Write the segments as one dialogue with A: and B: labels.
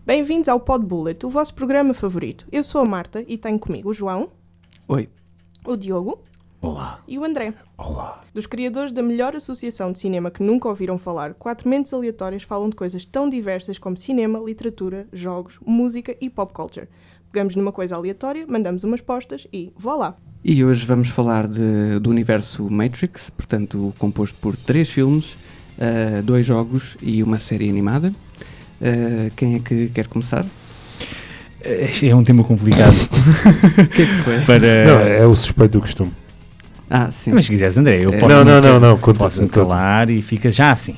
A: Bem-vindos ao Pod Bullet, o vosso programa favorito. Eu sou a Marta e tenho comigo o João.
B: Oi.
A: O Diogo.
C: Olá.
A: E o André.
C: Olá.
A: Dos criadores da melhor associação de cinema que nunca ouviram falar, 4 mentes aleatórias falam de coisas tão diversas como cinema, literatura, jogos, música e pop culture. Pegamos numa coisa aleatória, mandamos umas postas e voilá!
B: E hoje vamos falar do universo Matrix, portanto composto por 3 filmes, 2 jogos e uma série animada. Quem é que quer começar?
C: É um tema complicado.
B: O que é que foi?
D: Não, é o suspeito do costume.
B: Ah, sim.
C: Mas se quiseres, André, eu posso-me calar e fica já assim.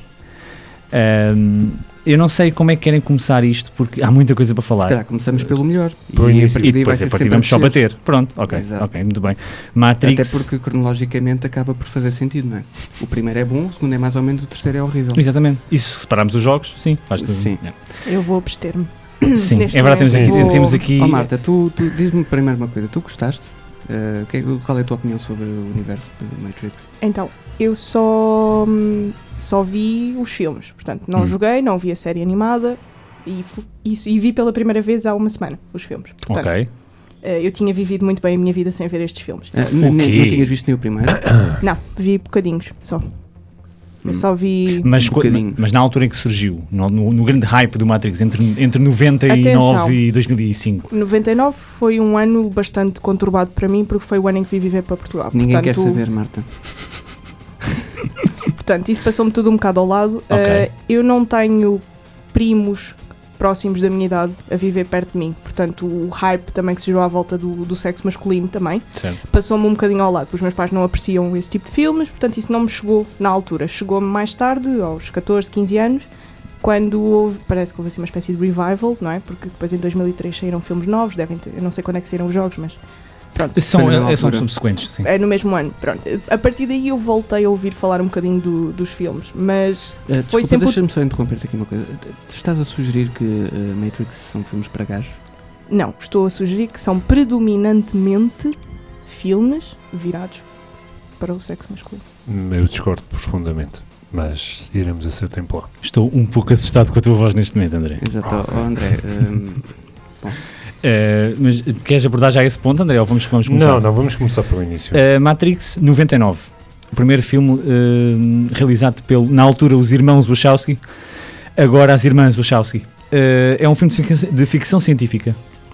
C: Eu não sei como é que querem começar isto, porque há muita coisa para falar.
B: Se calhar começamos pelo melhor.
C: E depois a partir vamos só bater. Pronto, ok, muito bem. Matrix...
B: Até porque cronologicamente acaba por fazer sentido, não é? O primeiro é bom, o segundo é mais ou menos, o terceiro é horrível.
C: Exatamente. E se separarmos os jogos, sim, faz tudo.
B: Sim.
A: Eu vou abster-me.
C: Sim, é verdade, temos aqui...
B: Oh Marta, tu diz-me primeiro uma coisa, tu gostaste? Qual é a tua opinião sobre o universo de Matrix?
A: Então, eu só vi os filmes, portanto, não joguei, não vi a série animada e vi pela primeira vez há uma semana os filmes. Portanto,
C: ok.
A: Eu tinha vivido muito bem a minha vida sem ver estes filmes.
B: Não tinhas visto nem o primeiro?
A: Não, vi bocadinhos só. Eu só vi
C: mas na altura em que surgiu, no grande hype do Matrix, entre 99
A: Atenção.
C: e 2005.
A: 99 foi um ano bastante conturbado para mim, porque foi o ano em que vim viver para Portugal.
B: Ninguém quer saber, Marta.
A: Portanto, isso passou-me tudo um bocado ao lado.
C: Okay.
A: Eu não tenho primos próximos da minha idade a viver perto de mim. Portanto, o hype também que se gerou à volta do sexo masculino também passou-me um bocadinho ao lado. Os meus pais não apreciam esse tipo de filmes, portanto isso não me chegou na altura. Chegou-me mais tarde, aos 14, 15 anos, quando parece que houve assim uma espécie de revival, não é? Porque depois em 2003 saíram filmes novos, eu não sei quando é que saíram os jogos, mas... Pronto.
C: São subsequentes, sim.
A: É no mesmo ano, pronto. A partir daí eu voltei a ouvir falar um bocadinho dos filmes, mas foi sempre...
B: Deixa-me só interromper-te aqui uma coisa. Estás a sugerir que Matrix são filmes para gajos?
A: Não, estou a sugerir que são predominantemente filmes virados para o sexo masculino.
D: Eu discordo profundamente, mas iremos a seu tempo lá.
C: Estou um pouco assustado com a tua voz neste momento, André.
B: Exato, André. Bom...
C: mas queres abordar já esse ponto, André, ou vamos começar?
D: Não, vamos começar pelo início.
C: Matrix 99, o primeiro filme realizado na altura os irmãos Wachowski, agora as irmãs Wachowski. É um filme de ficção científica.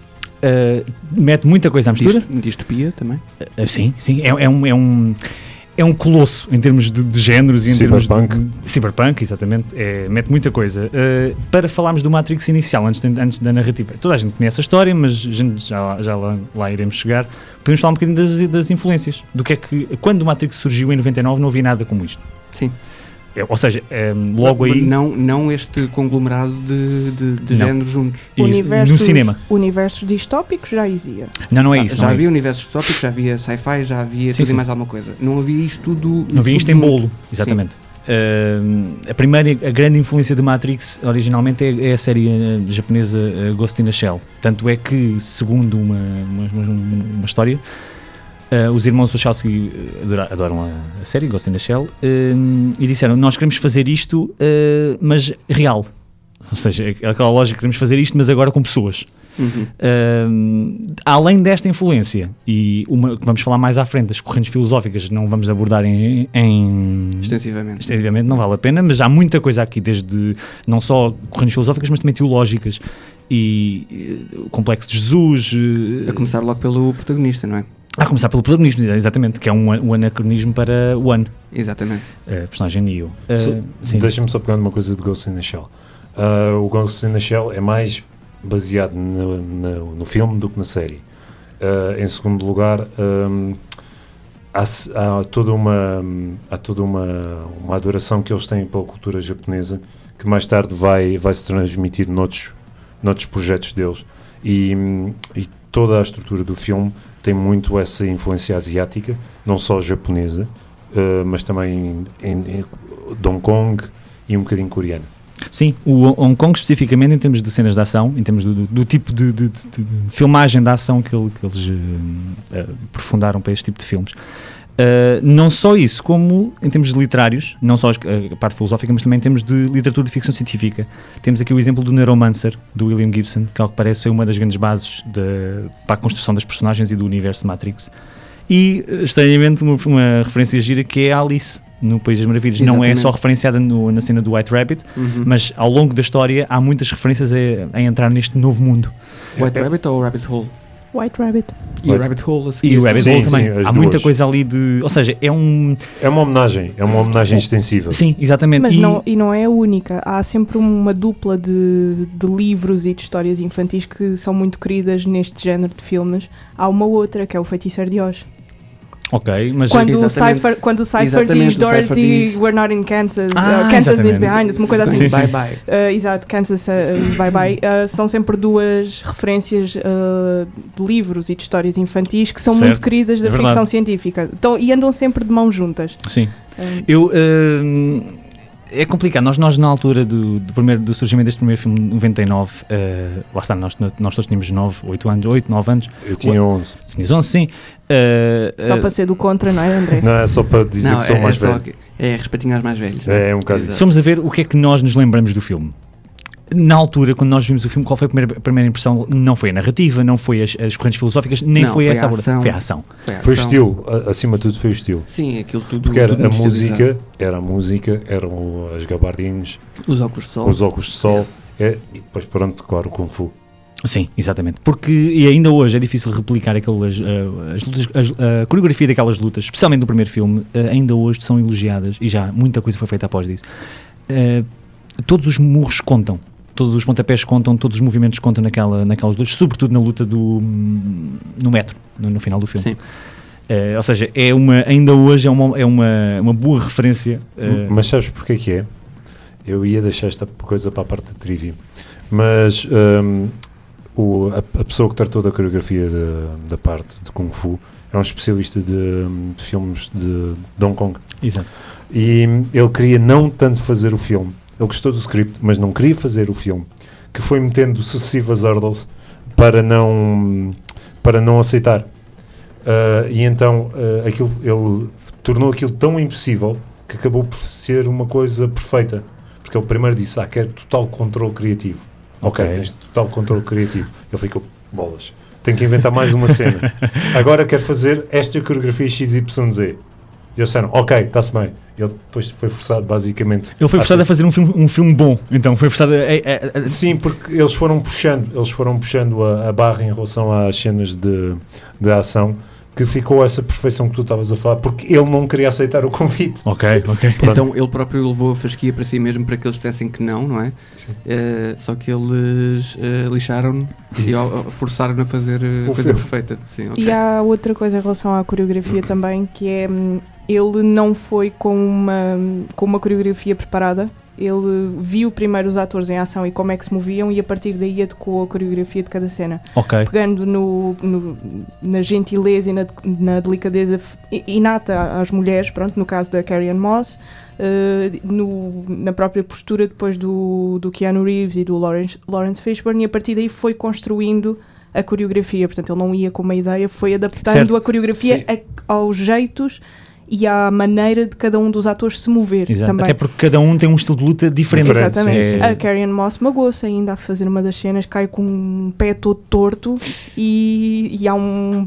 C: Mete muita coisa à mistura.
B: Distopia também?
C: Sim, é um colosso em termos de géneros e em termos de cyberpunk, exatamente. Mete muita coisa. Para falarmos do Matrix inicial, antes da narrativa, toda a gente conhece a história, mas a gente já lá iremos chegar. Podemos falar um bocadinho das influências. Do que é que, quando o Matrix surgiu em 99, não havia nada como isto.
B: Sim.
C: Ou seja, logo aí...
B: Não este conglomerado de géneros juntos.
C: No cinema.
A: Universos distópicos já existia.
C: Não é isso.
B: Já havia universos distópicos, já havia sci-fi, já havia tudo e mais alguma coisa. Não havia isto tudo...
C: Não havia isto em bolo, exatamente. A grande influência de Matrix originalmente é a série japonesa Ghost in a Shell. Tanto é que, segundo uma história... os irmãos Wachowski adoram a série Ghost in the Shell e disseram, nós queremos fazer isto mas real, ou seja, aquela lógica, queremos fazer isto mas agora com pessoas. Além desta influência e uma que vamos falar mais à frente, das correntes filosóficas não vamos abordar extensivamente, não vale a pena, mas há muita coisa aqui, desde não só correntes filosóficas mas também teológicas e o complexo de Jesus,
B: a começar logo pelo protagonista, não é?
C: A começar pelo protagonismo, exatamente, que é um anacronismo para o One.
B: Exatamente.
C: Personagem Neo.
D: Deixa-me só pegar uma coisa de Ghost in the Shell. O Ghost in the Shell é mais baseado no filme do que na série. Em segundo lugar, há toda uma adoração que eles têm pela cultura japonesa, que mais tarde vai se transmitir noutros projetos deles. E toda a estrutura do filme tem muito essa influência asiática, não só japonesa, mas também em Hong Kong e um bocadinho coreana.
C: Sim, o Hong Kong especificamente em termos de cenas de ação, em termos do tipo de filmagem da ação que eles aprofundaram para este tipo de filmes. Não só isso, como em termos literários, não só a parte filosófica, mas também em termos de literatura de ficção científica. Temos aqui o exemplo do Neuromancer, do William Gibson, que ao que parece foi uma das grandes bases para a construção das personagens e do universo de Matrix. E, estranhamente, uma referência gira que é a Alice no País das Maravilhas. Exatamente. Não é só referenciada na cena do White Rabbit, mas ao longo da história há muitas referências a entrar neste novo mundo.
B: White Rabbit ou Rabbit Hole?
A: White Rabbit.
B: E o Rabbit Hole a seguir.
C: E o Rabbit Hole também.
D: Sim,
C: há muita coisa ali de... Ou seja, é uma
D: homenagem extensiva.
C: Sim, exatamente.
A: Mas não é a única. Há sempre uma dupla de livros e de histórias infantis que são muito queridas neste género de filmes. Há uma outra, que é o Feiticeiro de Oz.
C: Ok, mas...
A: Quando o Cypher diz Dorothy, we're not in Kansas, Kansas is behind us, uma coisa assim.
B: Bye bye.
A: Exato, Kansas is bye bye. São sempre duas referências de livros e de histórias infantis que são muito queridas da ficção científica. Então, e andam sempre de mãos juntas.
C: Sim. É complicado, nós na altura do surgimento deste primeiro filme, 99, lá está, nós todos tínhamos 8, 9 anos.
D: Eu tinha 11.
C: Tinhas 11, sim.
A: Só para ser do contra, não é, André?
D: Não, é só para dizer que sou mais velho.
B: É respeitinho aos mais velhos.
D: É um bocado isso.
C: Se formos a ver o que é que nós nos lembramos do filme. Na altura, quando nós vimos o filme, qual foi a primeira impressão? Não foi a narrativa, não foi as correntes filosóficas, nem foi essa ação. Foi a ação.
D: Foi o estilo, acima de tudo foi o estilo.
B: Sim, aquilo tudo.
D: Porque era a música, eram as gabardines,
B: os óculos de sol.
D: E depois, pronto, claro, o Kung Fu.
C: Sim, exatamente. Porque e ainda hoje é difícil replicar a coreografia daquelas lutas, especialmente no primeiro filme, ainda hoje são elogiadas e já muita coisa foi feita após disso. Todos os murros contam. Todos os pontapés contam, todos os movimentos contam naquelas lutas, sobretudo na luta no metro, no final do filme. Ou seja, ainda hoje é uma boa referência.
D: Mas sabes porque que é? Eu ia deixar esta coisa para a parte da trivia, mas a pessoa que tratou da coreografia da parte de Kung Fu é um especialista de filmes de Hong Kong.
C: Exato.
D: E ele queria não tanto fazer o filme. Ele gostou do script, mas não queria fazer o filme, que foi metendo sucessivas hurdles para não aceitar. E então ele tornou aquilo tão impossível que acabou por ser uma coisa perfeita. Porque ele primeiro disse, quero total controle criativo. Ok, tens total controle criativo. Ele ficou, bolas, tenho que inventar mais uma cena. Agora quero fazer esta coreografia XYZ. E eles disseram, ok, está-se bem. Ele depois foi forçado, basicamente...
C: Ele foi forçado a fazer um filme bom, então foi forçado a...
D: Sim, porque eles foram puxando a barra em relação às cenas de ação, que ficou essa perfeição que tu estavas a falar, porque ele não queria aceitar o convite.
C: Ok.
B: Então ele próprio levou a fasquia para si mesmo para que eles dissessem que não é? Só que eles lixaram-no e forçaram-no a fazer a coisa perfeita. Sim, okay.
A: E há outra coisa em relação à coreografia também, que é... Ele não foi com uma coreografia preparada. Ele viu primeiro os atores em ação e como é que se moviam e a partir daí adequou a coreografia de cada cena. Pegando na gentileza e na delicadeza inata às mulheres, pronto, no caso da Carrie-Anne Moss, na própria postura depois do Keanu Reeves e do Lawrence Fishburne, e a partir daí foi construindo a coreografia. Portanto, ele não ia com uma ideia, foi adaptando a coreografia aos jeitos e à maneira de cada um dos atores se mover. Também.
C: Até porque cada um tem um estilo de luta diferente.
A: Exatamente. A Carrie-Anne Moss magoou-se ainda a fazer uma das cenas, cai com um pé todo torto e há um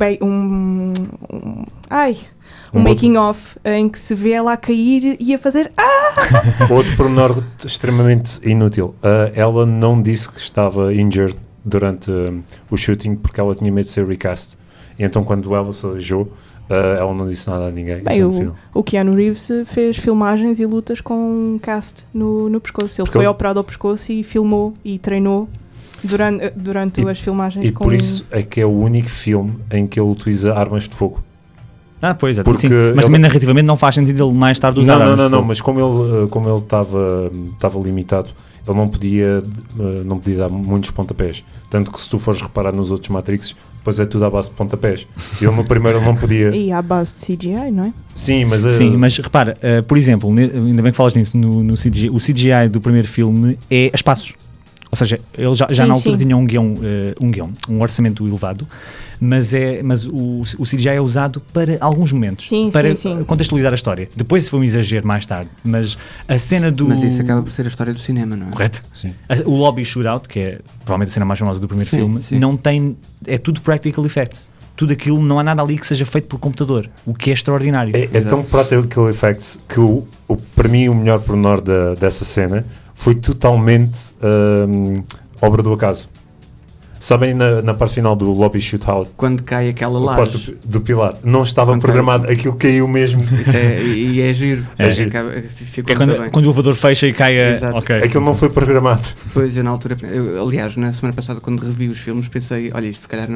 A: making of em que se vê ela a cair e a fazer
D: Outro pormenor extremamente inútil. Ela não disse que estava injured durante o shooting porque ela tinha medo de ser recast. E então quando ela se aleijou, ela não disse nada a ninguém.
A: O Keanu Reeves fez filmagens e lutas com um cast no pescoço. Ele foi operado ao pescoço e filmou e treinou durante as filmagens.
D: E por isso é que é o único filme em que ele utiliza armas de fogo.
C: Pois é. Mas também narrativamente não faz sentido ele mais tarde usar armas de fogo.
D: Não, mas como ele estava limitado, ele não podia dar muitos pontapés. Tanto que se tu fores reparar nos outros Matrix, depois é tudo à base de pontapés. Ele no primeiro não podia...
A: E à base de CGI, não é?
D: Sim,
C: mas repara, por exemplo, ainda bem que falas nisso, no CGI, o CGI do primeiro filme é a espaços. Ou seja, ele já na altura tinha um orçamento elevado, mas o CGI é usado para alguns momentos, para contextualizar a história. Depois foi um exagero mais tarde, mas a cena do...
B: Mas isso acaba por ser a história do cinema, não é?
C: Correto.
D: Sim.
C: O lobby shootout, que é provavelmente a cena mais famosa do primeiro filme, não tem... É tudo practical effects. Tudo aquilo, não há nada ali que seja feito por computador, o que é extraordinário.
D: É tão practical effects que para mim o melhor pormenor dessa cena foi totalmente obra do acaso. Sabem na parte final do lobby shootout,
B: quando cai aquela laje
D: do pilar, não estava programado, aquilo caiu mesmo.
B: E é giro.
C: Quando o elevador fecha e cai
D: aquilo não foi programado.
B: Pois, eu na altura, aliás, na semana passada quando revi os filmes pensei, olha, isto se calhar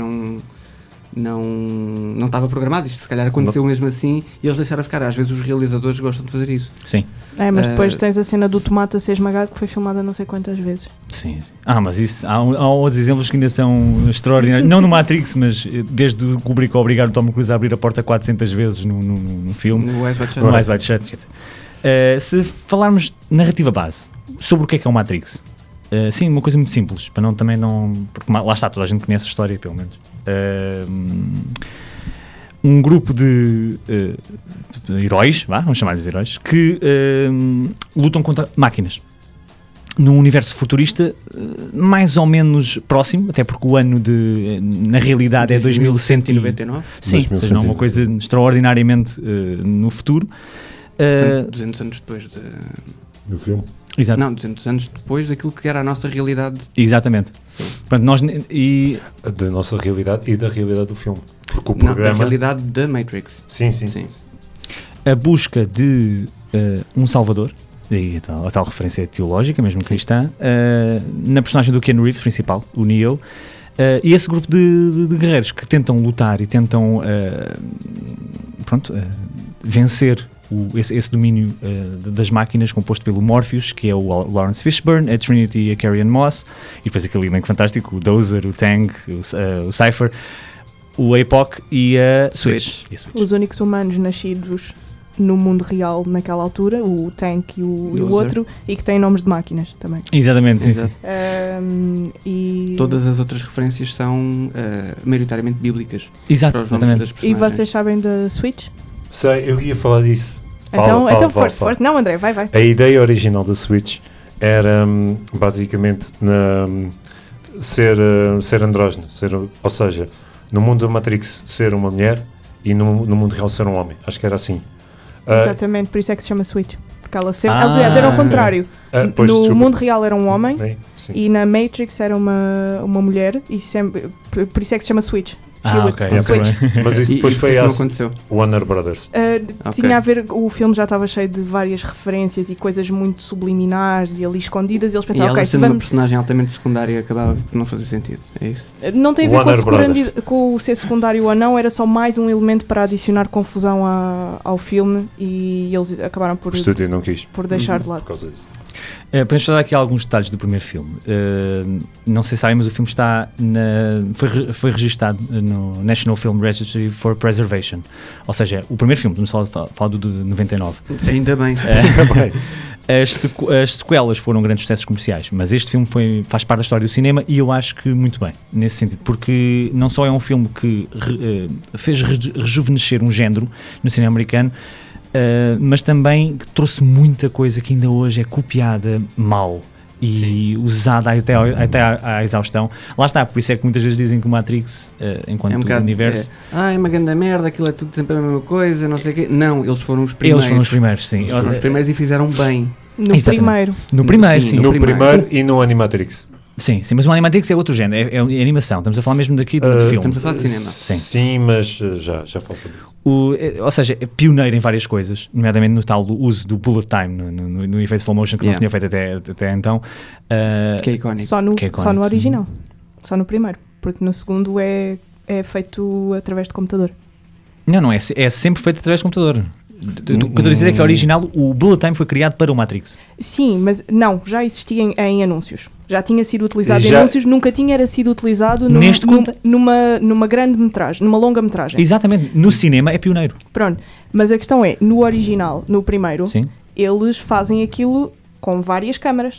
B: não estava programado, isto se calhar aconteceu mesmo assim e eles deixaram ficar. Às vezes os realizadores gostam de fazer isso.
C: Sim.
A: Mas depois tens a cena do tomate a ser esmagado que foi filmada não sei quantas vezes.
C: Sim. Mas isso, há outros exemplos que ainda são extraordinários. Não no Matrix, mas desde o Kubrick obrigar o Tom Cruise a abrir a porta 400 vezes no filme.
B: No Eyes Wide Shut.
C: Se falarmos narrativa base, sobre o que é o Matrix? Sim, uma coisa muito simples, para também não... Porque lá está, toda a gente conhece a história, pelo menos. Um grupo de heróis, vamos chamar-lhes heróis, que lutam contra máquinas. Num universo futurista mais ou menos próximo, até porque o ano na realidade é 2199. Sim, ou seja, não é uma coisa extraordinariamente no futuro.
B: Portanto, 200 anos depois
D: do filme.
C: Exato.
B: Não, 200 anos depois daquilo que era a nossa realidade.
C: Exatamente. Portanto,
D: da nossa realidade e da realidade do filme. Porque o programa...
B: da realidade da Matrix.
D: Sim.
C: A busca de um salvador, daí a tal referência teológica, mesmo cristã, na personagem do Keanu Reeves, principal, o Neo, e esse grupo de guerreiros que tentam lutar e tentam vencer esse domínio das máquinas composto pelo Morpheus, que é o Lawrence Fishburne, a Trinity e a Carrie-Anne Moss, e depois aquele elenco fantástico, o Dozer, o Tang, o Cypher, o Apoc e a Switch.
A: Os únicos humanos nascidos no mundo real naquela altura, o Tank e o outro, e que têm nomes de máquinas também.
C: Exatamente, sim.
B: Todas as outras referências são maioritariamente bíblicas.
C: Exatamente.
A: E vocês sabem da Switch?
D: Sei, eu ia falar disso.
A: Então forte. Não, André, vai.
D: A ideia original da Switch era basicamente ser andrógeno, ou seja, no mundo da Matrix ser uma mulher e no mundo real ser um homem. Acho que era assim.
A: Exatamente, por isso é que se chama Switch. Porque ela sempre. Aliás, era ao contrário. No mundo real era um homem e na Matrix era uma mulher e sempre. Por isso é que se chama Switch.
D: Mas isso depois foi
B: não aconteceu.
D: Warner Brothers.
A: Tinha a ver, o filme já estava cheio de várias referências e coisas muito subliminares e ali escondidas e eles pensavam,
B: se vamos... uma personagem altamente secundária acabava por não fazer sentido, é isso?
A: Não tem a ver com o ser secundário ou não, era só mais um elemento para adicionar confusão ao filme e eles acabaram por...
D: O estúdio não quis.
A: Por deixar de lado.
D: Por causa disso.
C: Podemos falar aqui alguns detalhes do primeiro filme. Não sei se sabem, mas o filme está foi registado no National Film Registry for Preservation. Ou seja, o primeiro filme, estamos a falar do de 99.
B: Ainda bem.
C: As sequelas foram grandes sucessos comerciais, mas este filme faz parte da história do cinema e eu acho que muito bem, nesse sentido, porque não só é um filme que fez rejuvenescer um género no cinema americano, mas também trouxe muita coisa que ainda hoje é copiada mal e usada até à exaustão. Lá está, por isso é que muitas vezes dizem que o Matrix, enquanto universo...
B: É uma grande merda, aquilo é tudo sempre a mesma coisa, não sei o quê. Não, eles foram os primeiros.
C: Eles foram os primeiros, sim.
B: Eles foram os primeiros e fizeram bem.
A: No primeiro.
C: No primeiro, sim.
D: No primeiro e no Animatrix.
C: Sim, mas o Animatrix é outro género, é animação. Estamos a falar mesmo daqui de filme.
B: Estamos a falar de cinema.
D: Sim, mas já falo sobre isso.
C: Ou seja, é pioneiro em várias coisas, nomeadamente no tal uso do bullet time, no efeito slow motion que não se tinha feito até então.
B: Que é icónico.
A: Só no original. Só no primeiro. Porque no segundo é feito através de computador.
C: Não, é sempre feito através de computador. O que eu estou a dizer é que original, o bullet time foi criado para o Matrix.
A: Sim, mas não, já existia em anúncios. Já tinha sido utilizado em anúncios, nunca tinha sido utilizado numa grande metragem, numa longa metragem.
C: Exatamente, no cinema é pioneiro.
A: Pronto, mas a questão é, no original, no primeiro,
C: sim,
A: eles fazem aquilo com várias câmaras.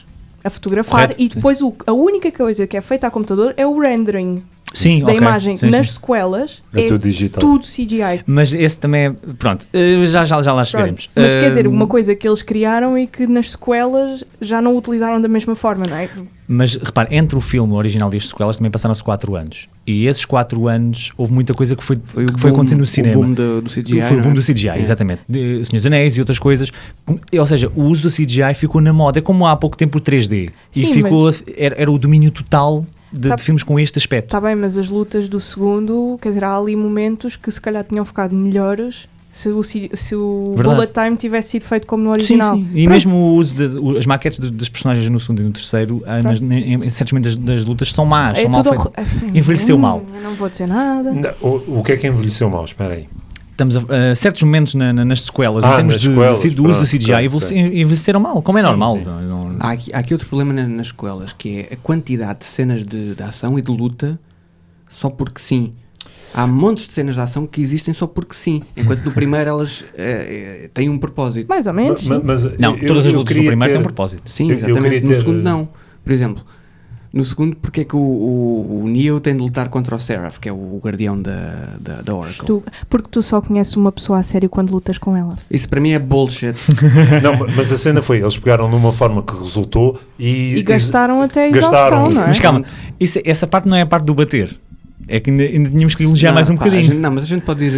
A: a fotografar.
C: Correto,
A: e depois a única coisa que é feita a computador é o rendering
C: Sim,
A: da imagem.
C: sim,
A: Nas
C: sim.
A: sequelas
D: É tudo digital.
A: tudo CGI.
C: Mas esse também é, pronto, já lá chegaremos.
A: Mas quer dizer, uma coisa que eles criaram e que nas sequelas já não utilizaram da mesma forma, não é?
C: Mas repare, entre o filme original e as sequelas também passaram-se 4 anos. E esses 4 anos houve muita coisa que foi acontecendo no cinema.
B: O boom do CGI.
C: Foi o boom do CGI, exatamente. De Senhor dos Anéis e outras coisas. Ou seja, o uso do CGI ficou na moda. É como há pouco tempo o 3D. E
A: Sim,
C: ficou, era o domínio total de filmes com este aspecto.
A: Está bem, mas as lutas do segundo, quer dizer, há ali momentos que se calhar tinham ficado melhores se o bullet time tivesse sido feito como no original.
C: Sim. E mesmo o uso as maquetes dos personagens no segundo e no terceiro, em certos momentos das lutas, são más, são mal feitas. Envelheceu mal.
A: Eu não vou dizer nada.
D: Não, o que é que envelheceu mal? Espera aí.
C: Estamos a certos momentos nas sequelas, em termos do uso do CGI, envelheceram mal, como é normal.
B: Há aqui outro problema nas sequelas, que é a quantidade de cenas de ação e de luta só porque sim. Há montes de cenas de ação que existem só porque sim, enquanto no primeiro elas têm um propósito.
A: Mais ou menos.
C: Todas as lutas do primeiro têm um propósito.
B: Sim, exatamente. No segundo não. Por exemplo, no segundo, porque é que o Neo tem de lutar contra o Seraph, que é o guardião da Oracle?
A: Porque tu só conheces uma pessoa a sério quando lutas com ela.
B: Isso para mim é bullshit.
D: Não, mas a cena foi, eles pegaram numa forma que resultou e
A: gastaram até a exaustão, não é?
C: Mas calma, essa parte não é a parte do bater. É que ainda tínhamos que elogiar mais um bocadinho.
B: Mas a gente pode ir...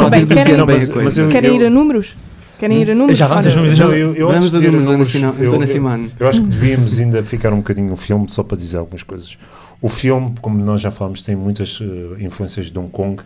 A: Querem ir a números? Querem ir a números?
C: Já vamos aos números.
B: Vamos a números, Dona Simone.
D: Eu acho que devíamos ainda ficar um bocadinho no filme, só para dizer algumas coisas. O filme, como nós já falámos, tem muitas influências de Hong Kong,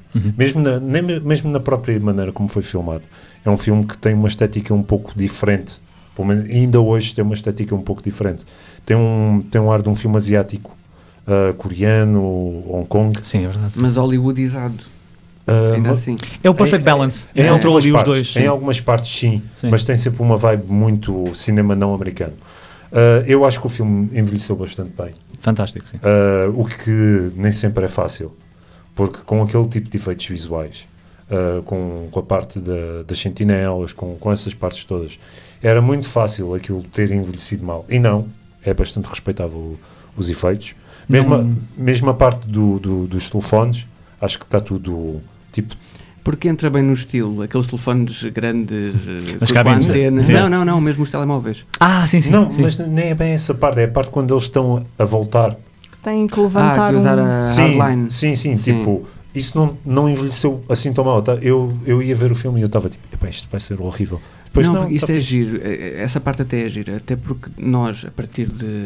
D: mesmo na própria maneira como foi filmado. É um filme que tem uma estética um pouco diferente. Pelo menos, ainda hoje tem uma estética um pouco diferente. Tem um ar de um filme asiático, coreano, Hong Kong.
C: Sim, é verdade.
B: Mas hollywoodizado. Ainda assim.
C: É o perfect balance. Encontrou ali os dois.
D: Em algumas partes sim, mas tem sempre uma vibe muito cinema não americano. Eu acho que o filme envelheceu bastante bem.
C: Fantástico, sim.
D: O que nem sempre é fácil, porque com aquele tipo de efeitos visuais, com a parte das sentinelas, com essas partes todas, era muito fácil aquilo ter envelhecido mal. E não, é bastante respeitável os efeitos. Mesmo a parte dos telefones, acho que está tudo tipo...
B: Porque entra bem no estilo, aqueles telefones grandes
C: com
B: antena. Não, mesmo os telemóveis.
C: Sim.
D: Não,
C: sim.
D: Mas nem é bem essa parte, é a parte quando eles estão a voltar.
A: Têm que levantar
B: usar a hardline.
D: Sim, tipo, isso não envelheceu assim tão mal. Eu ia ver o filme e eu estava tipo, isto vai ser horrível. Depois,
B: isto é giro, essa parte até é gira, até porque nós, a partir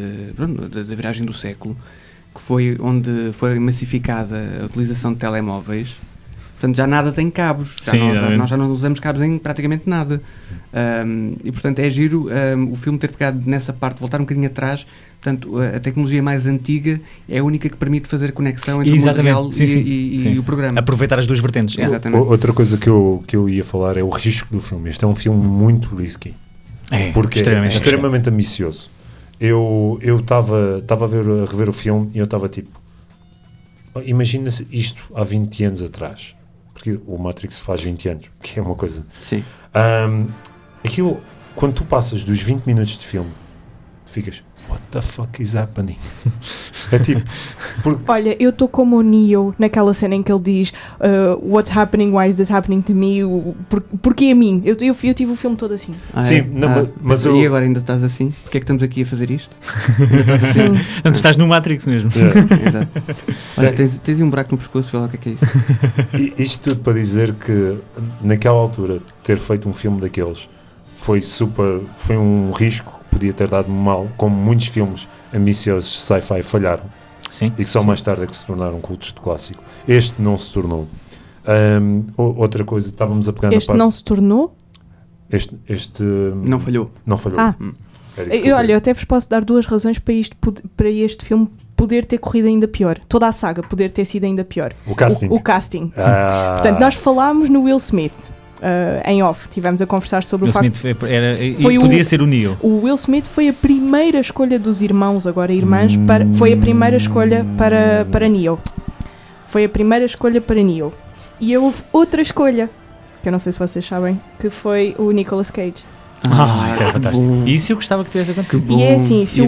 B: da viragem do século, que foi onde foi massificada a utilização de telemóveis, portanto já nada tem cabos, nós já não usamos cabos em praticamente nada, e portanto é giro o filme ter pegado nessa parte, voltar um bocadinho atrás. Portanto, a tecnologia mais antiga é a única que permite fazer a conexão entre o mundo real e o programa.
C: Aproveitar as duas vertentes.
B: Exatamente.
D: Outra coisa que eu ia falar é o risco do filme. Este é um filme muito risky, porque é extremamente ambicioso. Eu estava a rever o filme e eu estava tipo, imagina-se isto há 20 anos atrás, porque o Matrix faz 20 anos, que é uma coisa.
B: Sim.
D: Aquilo, quando tu passas dos 20 minutos de filme, ficas, what the fuck is happening? É tipo...
A: Olha, eu estou como o Neo naquela cena em que ele diz what's happening, why is this happening to me? Porquê a mim? Eu tive o filme todo assim.
D: Sim, mas
B: e agora ainda estás assim? Porquê é que estamos aqui a fazer isto? Ainda estás assim?
C: Então tu estás no Matrix mesmo.
B: Exato. Olha, tens um buraco no pescoço, vê lá o que é isso.
D: Isto tudo para dizer que naquela altura ter feito um filme daqueles foi um risco que podia ter dado mal, como muitos filmes ambiciosos de sci-fi falharam.
C: Sim.
D: E que só mais tarde é que se tornaram cultos de clássico. Este não se tornou. Outra coisa, estávamos a pegar na parte...
A: Este não se tornou?
D: Este
B: não falhou.
D: Não falhou.
A: Eu até vos posso dar 2 razões para este filme poder ter corrido ainda pior. Toda a saga poder ter sido ainda pior.
D: O casting.
A: O casting. Portanto, nós falámos no Will Smith. Em off, estivemos a conversar sobre
C: Will
A: o facto
C: que podia ser o Neo.
A: O Will Smith foi a primeira escolha dos irmãos, agora irmãs, foi a primeira escolha para Neo. Foi a primeira escolha para Neo. E houve outra escolha, que eu não sei se vocês sabem, que foi o Nicolas Cage.
C: Isso era fantástico. Isso eu gostava que tivesse acontecido.
A: E é assim, se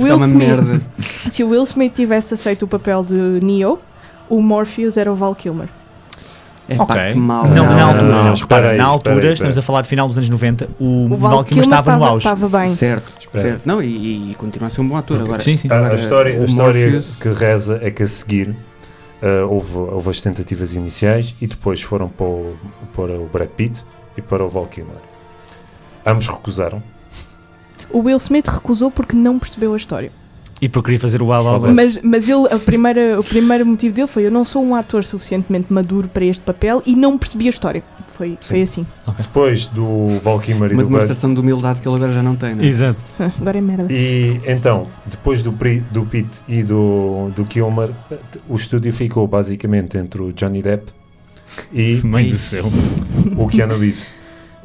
A: o Will Smith tivesse aceito o papel de Neo, o Morpheus era o Val Kilmer.
B: Que mal.
C: Não, na altura,
D: não.
C: não.
D: Espera aí,
C: na altura,
D: espera aí.
C: Estamos a falar de final dos anos 90, o
A: Val
C: Val Kilmer estava no auge.
A: Estava bem.
B: Certo. Não, e continua a ser um bom ator agora.
C: Sim.
D: A história
B: Morpheus...
D: que reza é que a seguir houve as tentativas iniciais e depois foram para o Brad Pitt e para o Val Kilmer. Ambos recusaram.
A: O Will Smith recusou porque não percebeu a história.
C: E porque queria fazer o Wild Wild West.
A: Mas ele, o primeiro motivo dele foi: eu não sou um ator suficientemente maduro para este papel e não percebi a história. Foi assim.
D: Depois do Val Kilmer e
B: uma
D: do
B: demonstração de humildade que ele agora já não tem, não é?
C: Exato.
A: Agora é merda.
D: E então, depois do Pitt e do Kilmer, o estúdio ficou basicamente entre o Johnny Depp e
C: Mãe do céu.
D: o Keanu Reeves.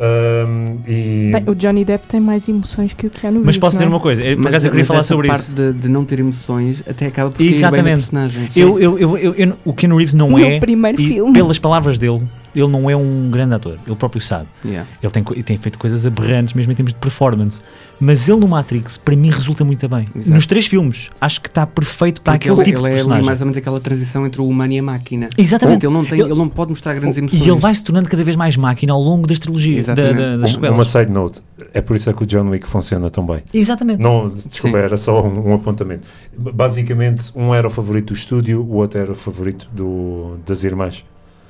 A: Bem, o Johnny Depp tem mais emoções que o Keanu Reeves.
C: Mas posso dizer uma coisa, por acaso eu queria falar sobre isso.
B: Essa parte de não ter emoções até acaba por cair bem no personagem.
C: O Keanu Reeves não
A: é primeiro filme.
C: Pelas palavras dele, ele não é um grande ator, ele próprio sabe. Ele tem feito coisas aberrantes mesmo em termos de performance, mas ele no Matrix para mim resulta muito bem.
B: Exato.
C: Nos 3 filmes acho que está perfeito para aquele tipo de personagem.
B: Ele é mais ou menos aquela transição entre o humano e a máquina.
C: Exatamente.
B: Ele não pode mostrar grandes emoções.
C: E ele vai se tornando cada vez mais máquina ao longo das trilogias, das sequelas.
D: Uma side note, é por isso que o John Wick funciona tão bem.
C: Exatamente.
D: Não, desculpa, era só um apontamento. Basicamente, um era o favorito do estúdio, o outro era o favorito das irmãs.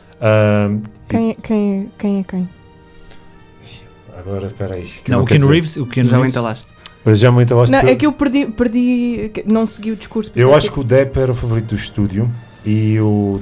A: Quem é quem?
D: Agora, espera aí.
C: O Keanu Reeves
B: já o entalaste.
D: Já me entalaste.
A: Não, é que eu perdi, não segui o discurso.
D: Eu acho que o Depp era o favorito do estúdio e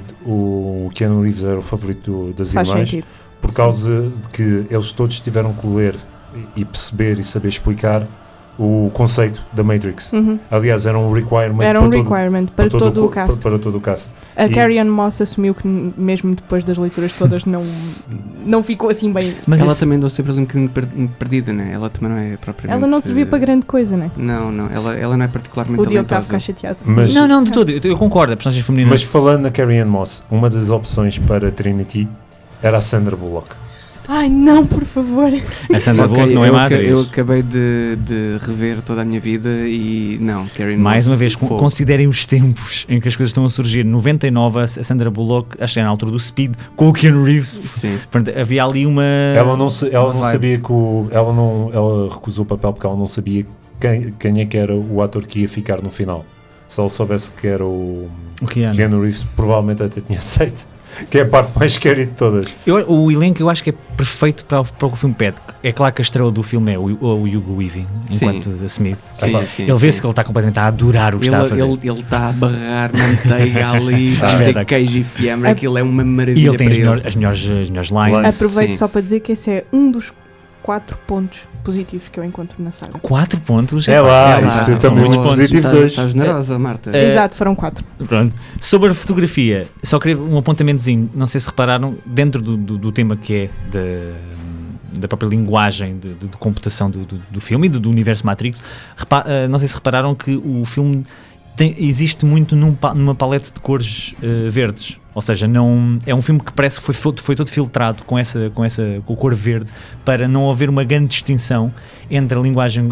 D: o Keanu Reeves era o favorito das irmãs.
A: Sentido.
D: Por causa de que eles todos tiveram que ler e perceber e saber explicar o conceito da Matrix. Aliás, era um requirement
A: para todo o cast.
D: Para todo o cast.
A: A Carrie-Anne Moss assumiu que mesmo depois das leituras todas não ficou assim bem.
B: Mas ela também andou sempre ali um bocadinho perdida, né? Ela também não é propriamente...
A: Ela não servia para grande coisa, né?
B: Não, ela não é particularmente
A: talentosa. O Diogo está a ficar chateado.
C: Não, de todo, eu concordo, a personagem feminina.
D: Mas falando na Carrie-Anne Moss, uma das opções para Trinity era a Sandra Bullock.
A: Ai, não, por favor.
C: A Sandra Bullock não é má atriz.
B: Eu acabei de rever toda a minha vida e não, Carrie
C: mais uma vez, considerem os tempos em que as coisas estão a surgir. 99, a Sandra Bullock, acho que era na altura do Speed, com o Keanu Reeves.
B: Sim.
C: Portanto, havia ali uma...
D: Ela não sabia que ela recusou o papel porque ela não sabia quem é que era o ator que ia ficar no final. Se ela soubesse que era o Keanu Reeves, provavelmente até tinha aceito. Que é a parte mais scary de todas.
C: O elenco eu acho que é perfeito para o que o filme pede. É claro que a estrela do filme é o Hugo Weaving, enquanto Smith. Ele vê-se que ele está completamente a adorar o que está a fazer.
B: Ele está a barrar manteiga ali, de queijo e fiambre, aquilo é uma maravilha.
C: E ele tem as melhores lines.
A: Aproveito só para dizer que esse é um dos 4 pontos positivos que eu encontro na saga.
C: 4 pontos?
D: Isto tem muitos positivos hoje.
B: Está generosa, Marta.
A: Exato, foram 4.
C: Pronto. Sobre a fotografia, só queria um apontamentozinho, não sei se repararam, dentro do tema que é da própria linguagem de computação do filme e do universo Matrix, não sei se repararam que o filme existe muito numa paleta de cores verdes, ou seja, não, é um filme que parece que foi todo filtrado com a cor verde para não haver uma grande distinção entre a linguagem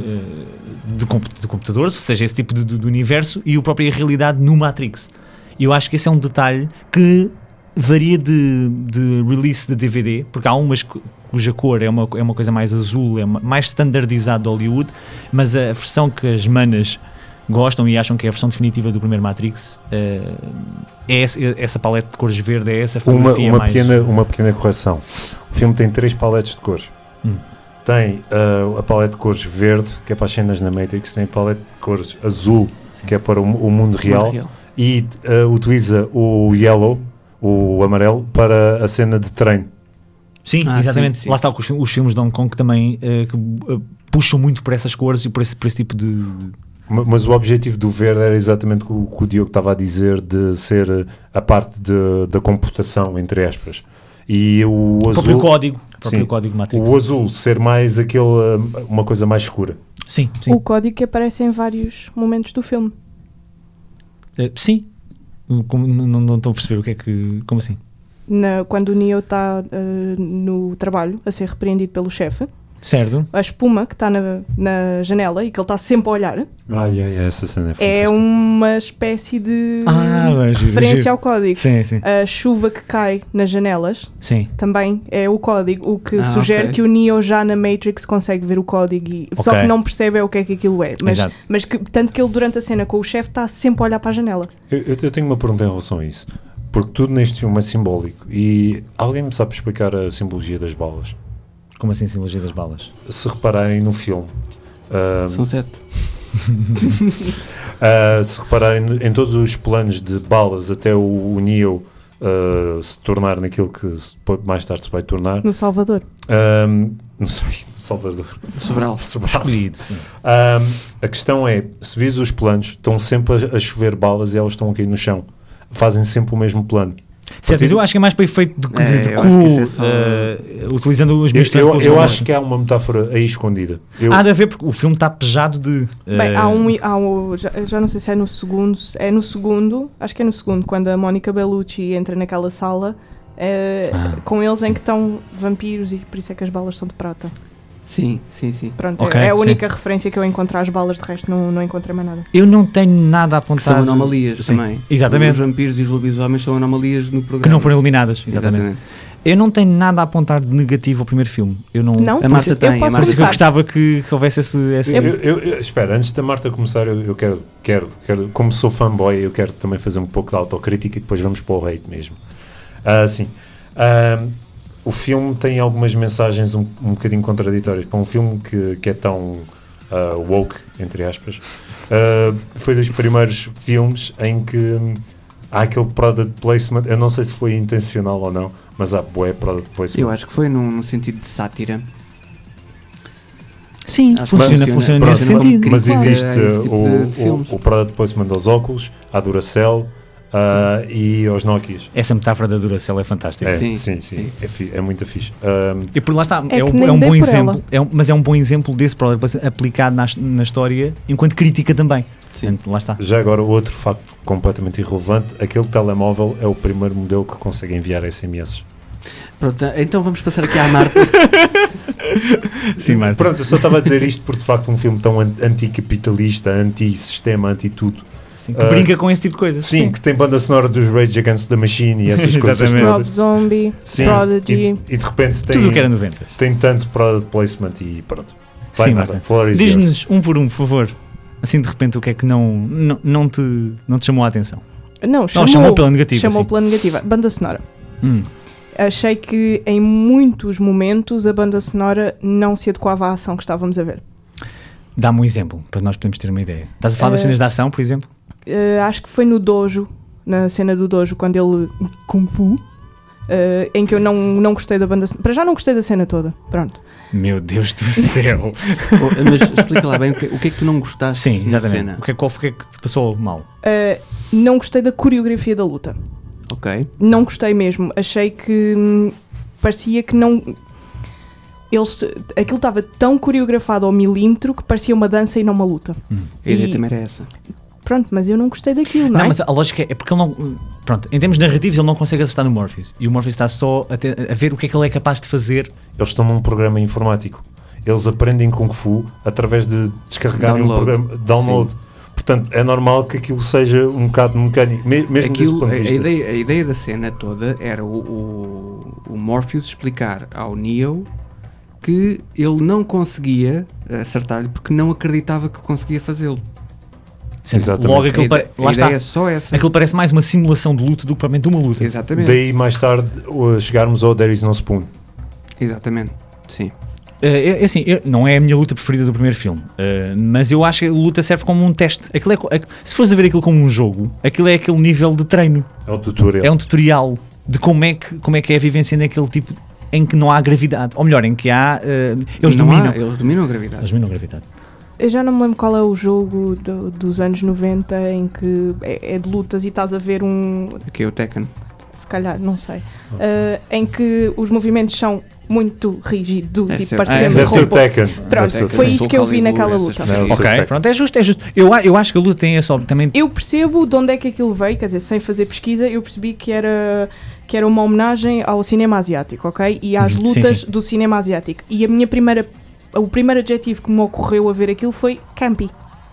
C: de computadores, ou seja, esse tipo de universo e a própria realidade no Matrix. E eu acho que esse é um detalhe que varia de release de DVD, porque há umas cuja cor é uma coisa mais azul, é mais standardizado de Hollywood, mas a versão que as manas gostam e acham que é a versão definitiva do primeiro Matrix é essa paleta de cores verde, é essa fotografia
D: uma pequena correção. O filme tem 3 paletes de cores. Tem a paleta de cores verde, que é para as cenas na Matrix, tem a paleta de cores azul, que é para o mundo real. E utiliza o yellow, o amarelo, para a cena de treino.
C: Sim, exatamente. Sim. Lá está os filmes de Hong Kong que também puxam muito por essas cores e por esse tipo de...
D: Mas o objetivo do verde era exatamente o que o Diogo estava a dizer, de ser a parte da computação, entre aspas. E o azul...
C: O próprio código Matrix.
D: O azul ser mais uma coisa mais escura.
C: Sim.
A: O código que aparece em vários momentos do filme.
C: Sim. Não estou a perceber o que é que... Como assim?
A: Quando o Neo está no trabalho a ser repreendido pelo chefe,
C: Certo.
A: A espuma que está na janela e que ele está sempre a olhar
D: Essa cena é fantástica.
A: é uma espécie de referência ao código.
C: Sim, sim.
A: A chuva que cai nas janelas
C: Sim.
A: também é o código, o que sugere que o Neo já na Matrix consegue ver o código, só que não percebe o que é que aquilo é. Mas tanto que ele durante a cena com o chefe está sempre a olhar para a janela.
D: Eu tenho uma pergunta em relação a isso, porque tudo neste filme é simbólico e alguém me sabe explicar a simbologia das balas?
C: Como assim, simbologia das balas?
D: Se repararem no filme,
B: são 7.
D: Se repararem em todos os planos de balas até o Neo se tornar naquilo que mais tarde se vai tornar,
A: No Salvador.
D: não sei, no Salvador,
B: Sobral.
C: Escolhido, sim.
D: a questão é, se vês os planos, estão sempre a chover balas e elas estão aqui no chão, fazem sempre o mesmo plano.
C: Certo, mas eu acho que é mais para efeito de utilizando os mesmos
D: eu acho que há uma metáfora aí escondida.
C: Há de haver, porque o filme está pejado de...
A: Bem, já não sei se é no segundo, acho que é no segundo, quando a Mónica Bellucci entra naquela sala com eles em que estão vampiros e por isso é que as balas são de prata.
B: Sim.
A: Pronto, é a única referência que eu encontro às balas, de resto não encontrei mais nada.
C: Eu não tenho nada a apontar.
B: Que são anomalias também.
C: Exatamente.
B: Os vampiros e os lobisomens são anomalias no programa.
C: Que não foram eliminadas, exatamente. Eu não tenho nada a apontar de negativo ao primeiro filme.
A: Não?
B: A Marta tem.
A: Eu
C: gostava que houvesse esse...
D: Espera, antes da Marta começar, eu quero, como sou fanboy, eu quero também fazer um pouco de autocrítica e depois vamos para o hate mesmo. O filme tem algumas mensagens um bocadinho contraditórias. Para um filme que é tão woke, entre aspas, foi dos primeiros filmes em que há aquele product placement. Eu não sei se foi intencional ou não, mas há product placement.
B: Eu acho que foi num sentido de sátira.
C: Sim, funciona nesse sentido.
D: Mas existe o product placement aos óculos, à Duracell, e aos Nokias.
C: Essa metáfora da Duracell é fantástica.
D: Sim. É muito fixe.
C: E por lá está, é um bom exemplo, mas é um bom exemplo desse product aplicado na história enquanto crítica também.
B: Sim.
C: Portanto, lá está.
D: Já agora, outro facto completamente irrelevante, aquele telemóvel é o primeiro modelo que consegue enviar SMS.
B: Pronto, então vamos passar aqui à Marta.
C: Sim, Marta.
D: Pronto, eu só estava a dizer isto porque de facto um filme tão anticapitalista, anti-sistema, anti-tudo,
C: que brinca com esse tipo de coisas.
D: Sim, que tem banda sonora dos Rage Against the Machine e essas coisas todas.
A: Rob Zombie, Prodigy.
D: E de repente tem
C: tudo o que era 90.
D: Tem tanto product placement e pronto.
C: Sim, Marta. Diz-nos um por um, por favor. Assim de repente o que é que não te chamou a atenção?
A: Não,
C: chamou pela negativa.
A: Chamou pela negativa. Banda sonora. Achei que em muitos momentos a banda sonora não se adequava à ação que estávamos a ver.
C: Dá-me um exemplo, para nós podermos ter uma ideia. Estás a falar das cenas de ação, por exemplo?
A: Acho que foi no dojo, na cena do dojo, quando ele Kung Fu, em que eu não gostei da banda sonora. Para já não gostei da cena toda, pronto.
C: Meu Deus do céu.
B: Mas explica lá bem o que é que tu não gostaste.
C: Sim, exatamente.
B: Na cena.
C: Qual foi que te passou mal?
A: Não gostei da coreografia da luta.
B: Ok.
A: Não gostei mesmo. Achei que parecia que não... Aquilo estava tão coreografado ao milímetro que parecia uma dança e não uma luta.
B: A ideia também era essa.
A: Pronto, mas eu não gostei daquilo, não é?
C: Mas a lógica é porque ele não... Pronto, em termos narrativos ele não consegue acertar no Morpheus. E o Morpheus está só a ver o que é que ele é capaz de fazer.
D: Eles estão num programa informático. Eles aprendem Kung Fu através de descarregarem um programa download. Sim. Portanto, é normal que aquilo seja um bocado mecânico, mesmo desse ponto de vista.
B: A ideia da cena toda era o Morpheus explicar ao Neo que ele não conseguia acertar-lhe porque não acreditava que conseguia fazê-lo.
D: Exatamente.
C: Logo aquilo
B: a ideia é só essa.
C: Aquilo parece mais uma simulação de luta do que propriamente uma luta.
B: Exatamente.
D: Daí mais tarde chegarmos ao There Is No Spoon.
B: Exatamente, sim.
C: Assim, não é a minha luta preferida do primeiro filme, mas eu acho que a luta serve como um teste. Se fores a ver aquilo como um jogo, aquilo é aquele nível de treino.
D: É um tutorial.
C: É um tutorial de como é que é a vivência naquele tipo em que não há gravidade. Ou melhor, em que há... Eles dominam
B: a gravidade.
C: Eles dominam a gravidade.
A: Eu já não me lembro qual é o jogo dos anos 90 em que é de lutas e estás a ver um...
B: Aqui é o Tekken.
A: Se calhar, não sei. Em que os movimentos são muito rígidos e parecendo
D: robô.
A: Pronto, foi isso que eu vi naquela luta.
C: Ok, pronto, é justo. Eu acho que a luta tem esse também.
A: Eu percebo de onde é que aquilo veio, quer dizer, sem fazer pesquisa, eu percebi que era uma homenagem ao cinema asiático, ok? E às lutas do cinema asiático. E a minha primeira o primeiro adjetivo que me ocorreu a ver aquilo foi campy.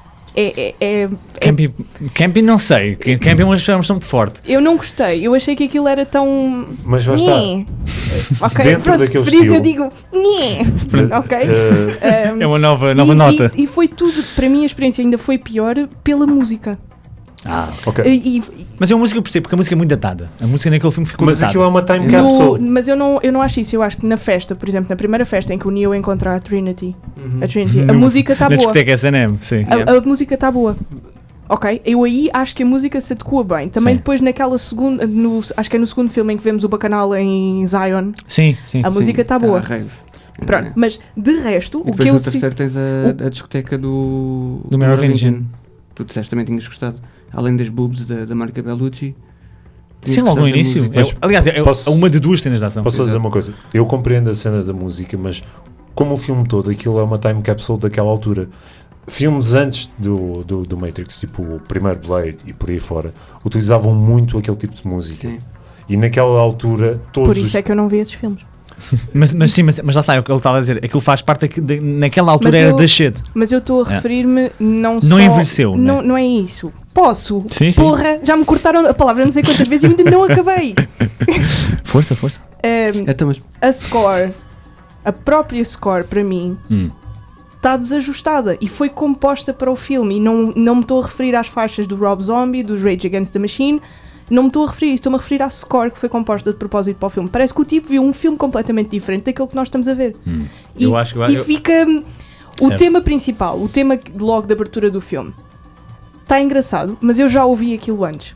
C: Camping não sei. Camping é uma expressão muito forte.
A: Eu não gostei. Eu achei que aquilo era tão...
D: Mas vai estar.
A: Ok,
D: dentro
A: pronto,
D: daquele
A: por isso
D: estilo.
A: eu digo... Ok.
C: É uma nova nota.
A: E foi tudo... Para mim a experiência ainda foi pior pela música.
D: Ok.
C: Mas é uma música que eu percebo, porque a música é muito datada. A música naquele filme ficou
D: Mas
C: datada.
D: aquilo é uma time capsule.
A: Mas eu não acho isso. Eu acho que na festa, por exemplo, na primeira festa em que o Neo encontra a Trinity, a música está
C: Na
A: boa.
C: discoteca SNM, sim.
A: A música está boa. Ok, eu aí acho que a música se adequa bem. Também depois naquela segunda, acho que é no segundo filme em que vemos o Bacanal em Zion.
C: Sim.
A: A música está boa.
B: Pronto,
A: mas de resto,
B: o que eu... no terceiro tens a discoteca do
C: Merovingian.
B: Tu disseste também tinhas gostado. Além das boobs da marca Bellucci.
C: Sim, logo no início. Aliás, é uma de duas cenas de ação.
D: Posso dizer uma coisa? Eu compreendo a cena da música, mas como o filme todo, aquilo é uma time capsule daquela altura. Filmes antes do Matrix, tipo o primeiro Blade e por aí fora, utilizavam muito aquele tipo de música.
B: Sim.
D: E naquela altura, todos
A: Por isso é que eu não vi esses filmes.
C: Mas lá está, é o que ele estava a dizer. Aquilo faz parte naquela altura era da shit.
A: Mas eu estou a referir-me não só...
C: Não envelheceu,
A: não é isso. Posso?
C: Sim.
A: Porra, já me cortaram a palavra não sei quantas vezes e ainda não acabei.
C: Força.
B: Então, mas...
A: A própria score, para mim, está desajustada e foi composta para o filme. E não me estou a referir às faixas do Rob Zombie, dos Rage Against the Machine. Não me estou a referir a isso, estou-me a referir à score que foi composta de propósito para o filme. Parece que o tipo viu um filme completamente diferente daquele que nós estamos a ver. E fica... O tema principal, o tema logo de abertura do filme, está engraçado, mas eu já ouvi aquilo antes.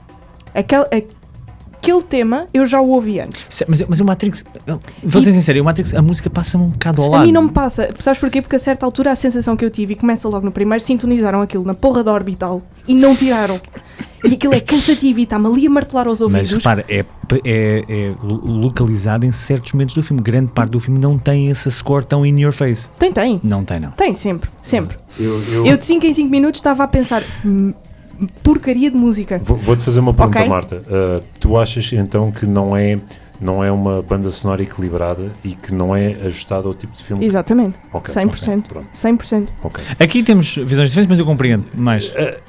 A: Aquele tema eu já o ouvi antes.
C: Mas o Matrix, vou ser sincero, o Matrix, a música passa-me um bocado ao lado.
A: A mim não me passa. Sabes porquê? Porque a certa altura a sensação que eu tive, e começa logo no primeiro, sintonizaram aquilo na porra da orbital e não tiraram. E aquilo é cansativo e está-me ali a martelar aos ouvidos.
C: Mas repara, é localizado em certos momentos do filme. Grande parte do filme não tem esse score tão in your face.
A: Tem.
C: Não.
A: Tem, sempre. Eu de 5 em 5 minutos estava a pensar... porcaria de música.
D: Vou-te fazer uma pergunta,
A: Okay.
D: Marta. Tu achas então que não é uma banda sonora equilibrada e que não é ajustada ao tipo de filme?
A: Exatamente.
D: Okay,
A: 100%.
D: okay, pronto.
A: 100%.
D: Okay.
C: Aqui temos visões diferentes, mas eu compreendo. Mas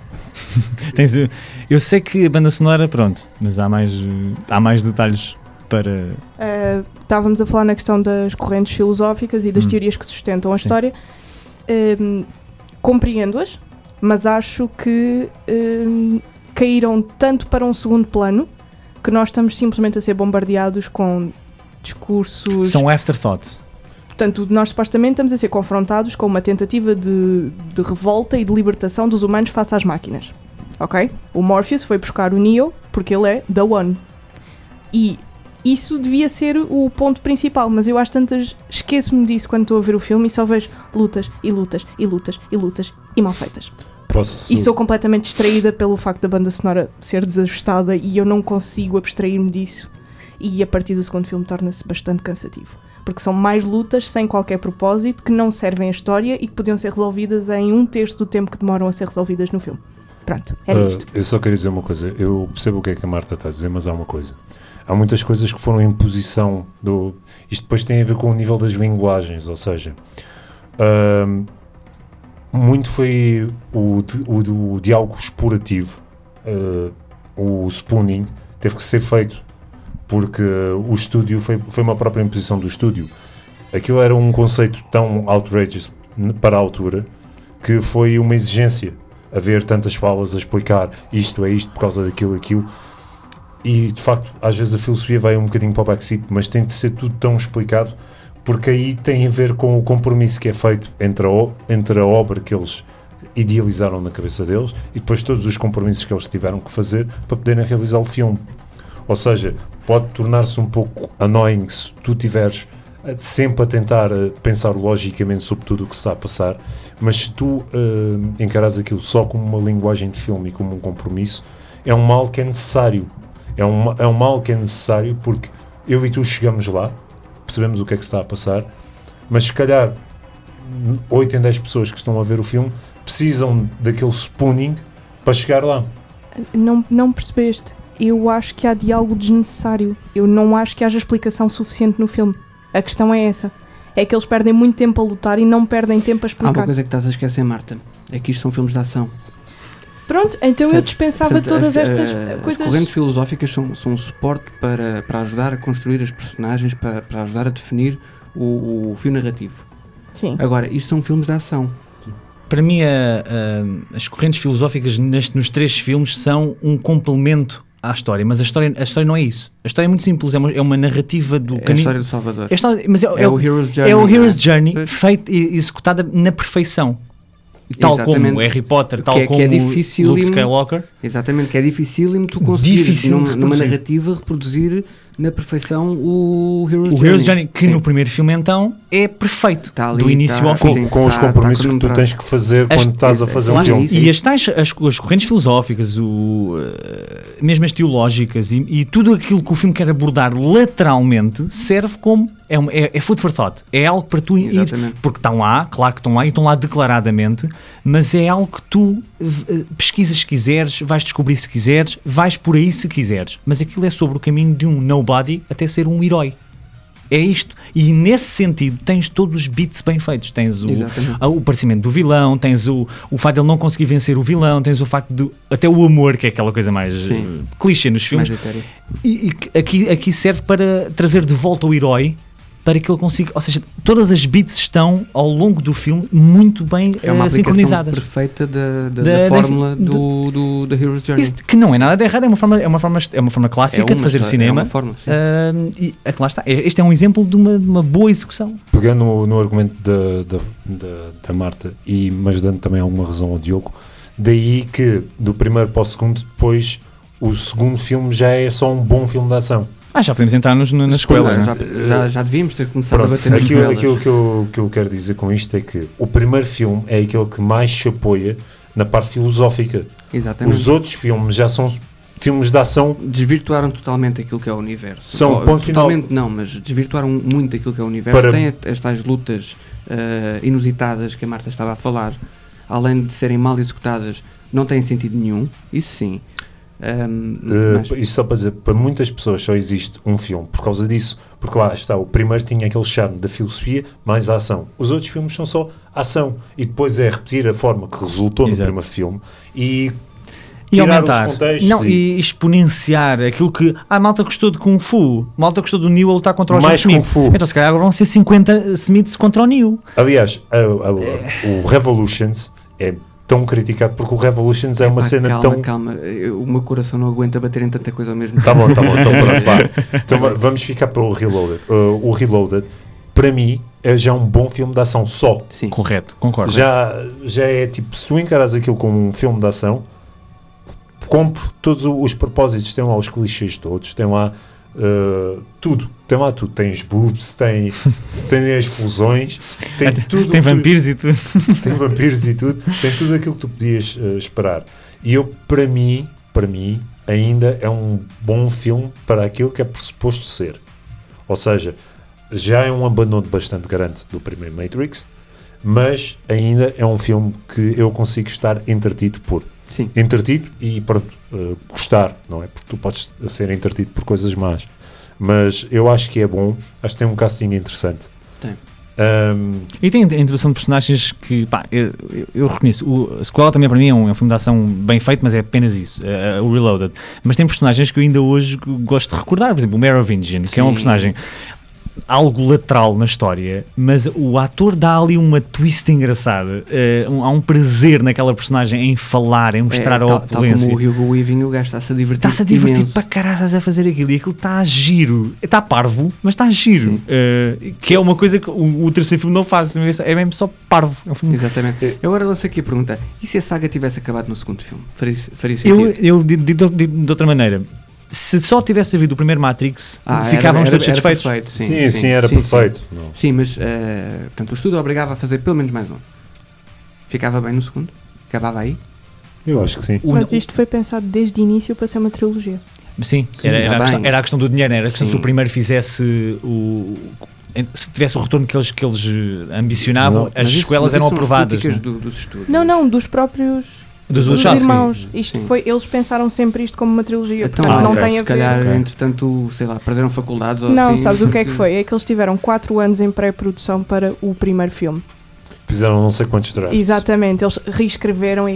C: eu sei que a banda sonora, pronto, mas há mais detalhes para...
A: Estávamos a falar na questão das correntes filosóficas e das teorias que sustentam a história. Compreendo-as, mas acho que caíram tanto para um segundo plano que nós estamos simplesmente a ser bombardeados com discursos...
C: São afterthoughts.
A: Portanto, nós supostamente estamos a ser confrontados com uma tentativa de revolta e de libertação dos humanos face às máquinas. Ok? O Morpheus foi buscar o Neo porque ele é The One. E isso devia ser o ponto principal, mas eu às tantas esqueço-me disso quando estou a ver o filme e só vejo lutas e lutas e lutas e lutas e mal feitas. E sou completamente distraída pelo facto da banda sonora ser desajustada e eu não consigo abstrair-me disso. E a partir do segundo filme torna-se bastante cansativo. Porque são mais lutas sem qualquer propósito que não servem à história e que podiam ser resolvidas em 1/3 do tempo que demoram a ser resolvidas no filme. Pronto, era isto.
D: Eu só queria dizer uma coisa. Eu percebo o que é que a Marta está a dizer, mas há uma coisa. Há muitas coisas que foram imposição do... Isto depois tem a ver com o nível das linguagens, ou seja... muito foi o diálogo explorativo, o spooning teve que ser feito porque o estúdio foi uma própria imposição do estúdio. Aquilo era um conceito tão outrageous para a altura que foi uma exigência haver tantas falas a explicar isto é isto por causa daquilo, e de facto às vezes a filosofia vai um bocadinho para o backseat, mas tem de ser tudo tão explicado porque aí tem a ver com o compromisso que é feito entre a obra que eles idealizaram na cabeça deles e depois todos os compromissos que eles tiveram que fazer para poderem realizar o filme. Ou seja, pode tornar-se um pouco annoying se tu estiveres sempre a tentar pensar logicamente sobre tudo o que se está a passar, mas se tu encaras aquilo só como uma linguagem de filme e como um compromisso, é um mal que é necessário. É um mal que é necessário porque eu e tu chegamos lá, percebemos o que é que se está a passar, mas se calhar 8 em 10 pessoas que estão a ver o filme precisam daquele spooning para chegar lá.
A: Não percebeste? Eu acho que há diálogo desnecessário. Eu não acho que haja explicação suficiente no filme. A questão é essa. é que eles perdem muito tempo a lutar e não perdem tempo a
B: Há
A: explicar.
B: uma coisa que estás a esquecer, Marta, é que isto são filmes de ação.
A: Pronto, então eu dispensava todas estas coisas.
B: As correntes filosóficas são um suporte para ajudar a construir as personagens, para ajudar a definir o fio narrativo.
A: Sim.
B: Agora, isto são filmes de ação.
C: Para mim, as correntes filosóficas nos 3 filmes são um complemento à história, mas a história não é isso. A história é muito simples, é uma narrativa do caminho.
B: É a história do Salvador.
C: Mas
B: é o Hero's Journey.
C: É o Hero's Journey feita e executada na perfeição. Tal
B: Exatamente.
C: como Harry Potter, tal como Luke Skywalker.
B: Exatamente, que é dificílimo tu conseguires numa narrativa reproduzir na perfeição o Hero's
C: Journey, que no primeiro filme então é perfeito,
B: ali,
C: do início ao fim.
D: Com os compromissos que tu tens que fazer quando estás a fazer um filme.
C: E as correntes filosóficas, mesmo as teológicas e tudo aquilo que o filme quer abordar lateralmente serve como é food for thought, é algo para tu ir, porque estão lá, claro que estão lá e estão lá declaradamente, mas é algo que tu pesquisas se quiseres, vais descobrir se quiseres, vais por aí se quiseres, mas aquilo é sobre o caminho de um nobody até ser um herói. É isto. E nesse sentido tens todos os beats bem feitos. Tens o parecimento do vilão, tens o facto de ele não conseguir vencer o vilão, tens o facto de até o amor, que é aquela coisa mais clichê nos filmes. E aqui serve para trazer de volta o herói, para que ele consiga, ou seja, todas as beats estão ao longo do filme muito bem sincronizadas.
B: Perfeita da fórmula do Hero's Journey.
C: Isso, que não é nada de errado, é uma forma clássica de fazer o cinema.
B: É uma forma,
C: e lá está. Este é um exemplo de uma boa execução.
D: Pegando no argumento da Marta, mas dando também alguma razão ao Diogo, daí que do primeiro para o segundo, depois o segundo filme já é só um bom filme de ação.
C: Já podemos entrar na escola.
B: Já devíamos ter começado a bater nas
D: aquilo que eu quero dizer com isto é que o primeiro filme é aquele que mais se apoia na parte filosófica.
B: Exatamente.
D: Os outros filmes já são filmes de ação.
B: Desvirtuaram totalmente aquilo que é o universo.
D: São
B: totalmente não, mas desvirtuaram muito aquilo que é o universo. Tem estas lutas inusitadas que a Marta estava a falar, além de serem mal executadas, não têm sentido nenhum. Isso sim.
D: Isso só para dizer, para muitas pessoas só existe um filme por causa disso, porque lá está, o primeiro tinha aquele charme da filosofia mais a ação, os outros filmes são só ação e depois é repetir a forma que resultou no primeiro filme e
C: aumentar e exponenciar aquilo que a malta gostou de Kung Fu, a malta gostou do Neo a lutar contra o
D: mais Kung Fu.
C: Então se calhar agora vão ser 50 Smiths contra o Neo.
D: Aliás, o Revolutions é tão criticado porque o Revolutions é uma cena tão...
B: Calma, o meu coração não aguenta bater em tanta coisa ao mesmo tempo.
D: Tá bom, então pronto, vá. Então vamos ficar para o Reloaded. O Reloaded, para mim, é já um bom filme de ação só.
C: Sim. Correto, concordo.
D: Já é tipo, se tu encaras aquilo como um filme de ação, compro todos os propósitos, tem lá os clichês todos, tem lá tudo, tem lá tudo, tem as boobs, tem as explosões, tem tudo,
C: tem vampiros e tudo,
D: tem vampiros e tudo, tem tudo aquilo que tu podias esperar. E para mim ainda é um bom filme para aquilo que é pressuposto ser, ou seja, já é um abandono bastante grande do primeiro Matrix, mas ainda é um filme que eu consigo estar entretido por.
B: Sim.
D: Entretido e pronto, gostar, não é? Porque tu podes ser entretido por coisas más, mas eu acho que é bom, acho que tem um casting interessante.
B: Tem.
C: E tem a introdução de personagens que, pá, eu reconheço. O Sequel também para mim é um filme de ação bem feito, mas é apenas isso, o Reloaded. Mas tem personagens que eu ainda hoje gosto de recordar, por exemplo, o Merovingian, que é uma personagem algo lateral na história, mas o ator dá ali uma twist engraçada. Há um prazer naquela personagem em falar, em mostrar a opulência.
B: Tal como o Hugo Weaving, o gajo está-se a divertir.
C: Está-se a divertir para caraças a fazer aquilo, e aquilo está a giro. Está parvo, mas está a giro. Que é uma coisa que o terceiro filme não faz, é mesmo só parvo.
B: Exatamente. Eu agora lanço aqui a pergunta: e se a saga tivesse acabado no segundo filme? Faria sentido?
C: Eu digo de outra maneira. Se só tivesse havido o primeiro Matrix, ficávamos todos satisfeitos.
B: Perfeito,
D: sim, era perfeito.
B: Sim, mas portanto, o estúdio obrigava a fazer pelo menos mais um. Ficava bem no segundo? Acabava aí?
D: Eu acho que sim.
A: Mas isto foi pensado desde o início para ser uma trilogia.
C: Sim, era a questão do dinheiro, era a questão se o primeiro fizesse se tivesse o retorno que eles ambicionavam, as sequelas eram aprovadas.
B: Dos estúdios.
A: Não, dos próprios
C: Dos
A: irmãos. Isto foi, eles pensaram sempre isto como uma trilogia,
B: então,
A: portanto não tem a ver.
B: Se calhar, entretanto, sei lá, perderam faculdades ou
A: não,
B: assim.
A: sabes o que é que foi? É que eles tiveram 4 anos em pré-produção para o primeiro filme.
D: Fizeram não sei quantos drafts.
A: Exatamente, eles reescreveram.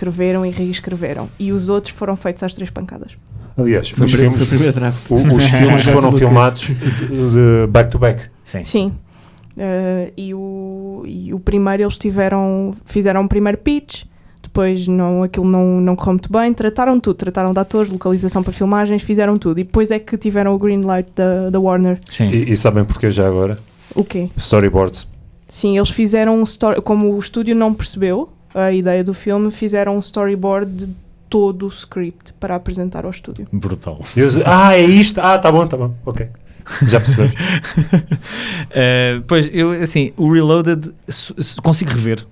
A: E os outros foram feitos às 3 pancadas.
D: Aliás, os filmes foram filmados de back-to-back.
A: Sim. E o primeiro eles fizeram um primeiro pitch. Depois aquilo não correu muito bem, trataram de atores, localização para filmagens, fizeram tudo. E depois é que tiveram o green light da Warner.
C: Sim.
D: E sabem porquê já agora?
A: O quê?
D: Storyboards.
A: Sim, eles fizeram como o estúdio não percebeu a ideia do filme, fizeram um storyboard de todo o script para apresentar ao estúdio.
C: Brutal.
D: É isto? Tá bom, ok. Já percebemos.
C: Pois, o Reloaded consigo rever,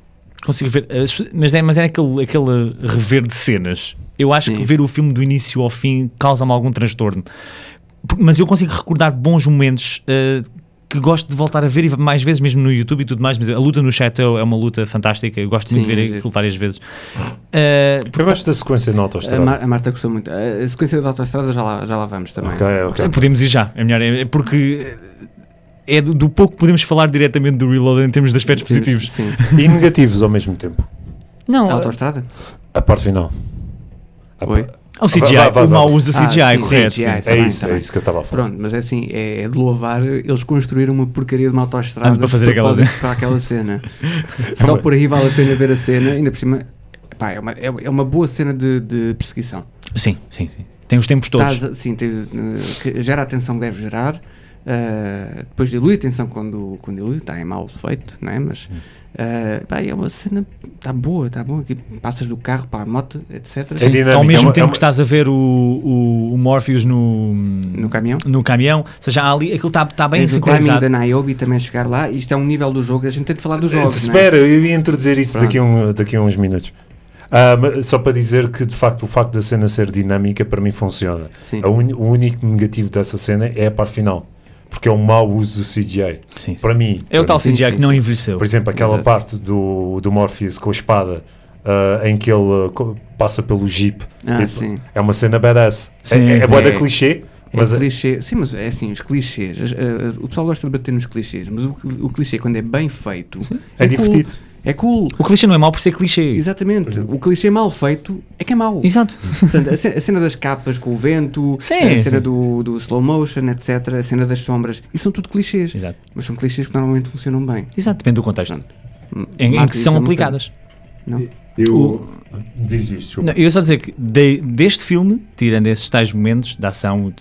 C: mas é aquele rever de cenas. Eu acho que ver o filme do início ao fim causa-me algum transtorno, mas eu consigo recordar bons momentos que gosto de voltar a ver, e mais vezes mesmo no YouTube e tudo mais. Mas a luta no Chateau é uma luta fantástica, eu gosto muito de ver aquilo várias vezes.
D: Eu gosto da sequência na autoestrada.
B: A Marta gostou muito. A sequência da autoestrada já lá vamos também.
D: Okay.
C: Podemos ir já, é melhor, porque é do pouco que podemos falar diretamente do Reload em termos de aspectos positivos.
B: Sim.
D: E negativos ao mesmo tempo.
C: Não,
B: a autoestrada?
D: A parte final.
B: Oi?
C: O CGI, o mau uso do CGI, correto.
B: CGI,
D: é isso que eu estava a falar.
B: Pronto, mas é assim, é de louvar, eles construíram uma porcaria de uma autoestrada
C: para fazer
B: para aquela cena. Só por aí vale a pena ver a cena, ainda por cima, é uma boa cena de perseguição.
C: Sim. Tem os tempos todos.
B: Gera a atenção que deve gerar, depois dilui a atenção quando dilui, está em mal feito, não é? Mas... é uma cena, está boa, aqui passas do carro para a moto, etc.
C: Sim, ao mesmo tempo que estás a ver o Morpheus no caminhão, ou seja, ali aquilo está bem sincronizado.
B: O timing da Niobe também chegar lá, isto é um nível do jogo, a gente tem de falar dos jogos.
D: Espera, eu ia introduzir isso daqui a uns minutos. Só para dizer que de facto o facto da cena ser dinâmica para mim funciona. O único negativo dessa cena é a parte final, porque é um mau uso do CGI.
C: Sim.
D: Para mim.
C: É o tal CGI que não envelheceu.
D: Por exemplo, aquela parte do Morpheus com a espada, em que ele passa pelo Jeep. É uma cena badass. É boa da clichê. Mas
B: clichê. Sim, mas é assim, os clichês. O pessoal gosta de bater nos clichês, mas o clichê, quando é bem feito,
D: é divertido.
B: É cool.
C: O clichê não é mau por ser clichê.
B: Exatamente. O clichê mal feito é que é mau.
C: Exato.
B: Portanto, a cena das capas com o vento, a cena do slow motion, etc. A cena das sombras. Isso são tudo clichês.
C: Exato.
B: Mas são clichês que normalmente funcionam bem.
C: Exato, depende do contexto. Em que são aplicadas.
B: Não.
D: Diz isto.
C: Eu ia só dizer que deste filme, tirando esses tais momentos de ação,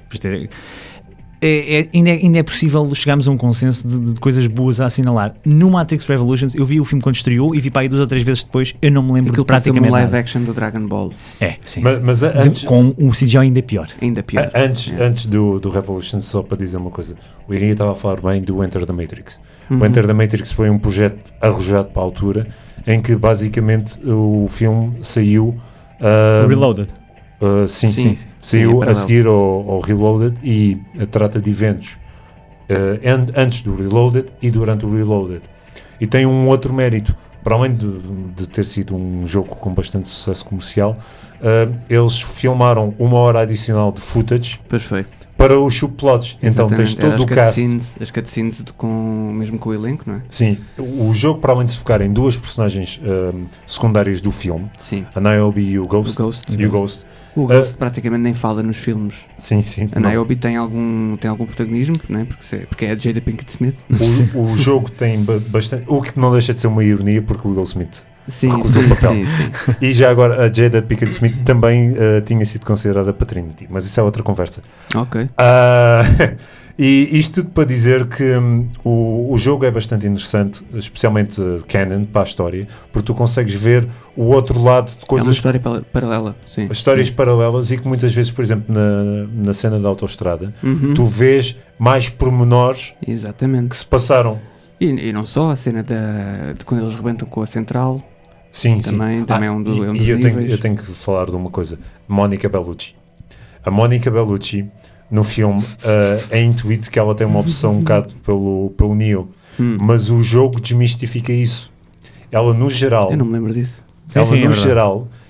C: ainda é possível chegarmos a um consenso de coisas boas a assinalar. No Matrix Revolutions, eu vi o filme quando estreou e vi para aí 2 ou 3 vezes depois, eu não me lembro de praticamente nada.
B: Live action do Dragon Ball.
C: Sim.
D: Mas antes,
C: com um CGI ainda pior.
D: Antes do Revolutions, só para dizer uma coisa, o Irinha estava a falar bem do Enter the Matrix. O Enter the Matrix foi um projeto arrojado para a altura, em que basicamente o filme saiu...
C: Reloaded.
D: Sim. Saiu a seguir ao Reloaded e trata de eventos antes do Reloaded e durante o Reloaded. E tem um outro mérito, para além de ter sido um jogo com bastante sucesso comercial, eles filmaram 1 hora adicional de footage.
B: Perfeito.
D: Para os subplots. Então tens todo o cast.
B: As cutscenes mesmo com o elenco, não é?
D: Sim. O jogo, para além de se focar em 2 personagens secundárias do filme, a Niobe e o Ghost.
B: O Ghost praticamente nem fala nos filmes.
D: Sim.
B: A Niobe tem algum protagonismo, não é? Porque é a Jada Pinkett Smith.
D: O jogo tem bastante... O que não deixa de ser uma ironia, porque o Will Smith recusou o papel.
B: Sim.
D: E já agora a Jada Pinkett Smith também tinha sido considerada paternity, mas isso é outra conversa.
B: Ok.
D: E isto tudo para dizer que o jogo é bastante interessante, especialmente canon para a história, porque tu consegues ver o outro lado de coisas...
B: É uma história paralela, sim.
D: Histórias paralelas, e que muitas vezes, por exemplo, na cena da autoestrada, tu vês mais pormenores que se passaram.
B: E não só, a cena de quando eles rebentam com a central.
D: Sim.
B: Também é um dos
D: níveis. Eu tenho que falar de uma coisa. Monica Bellucci. A Monica Bellucci, no filme, é intuito que ela tem uma obsessão um bocado pelo Neo. Mas o jogo desmistifica isso. Ela, no geral...
B: Eu não me lembro disso.
D: Geral,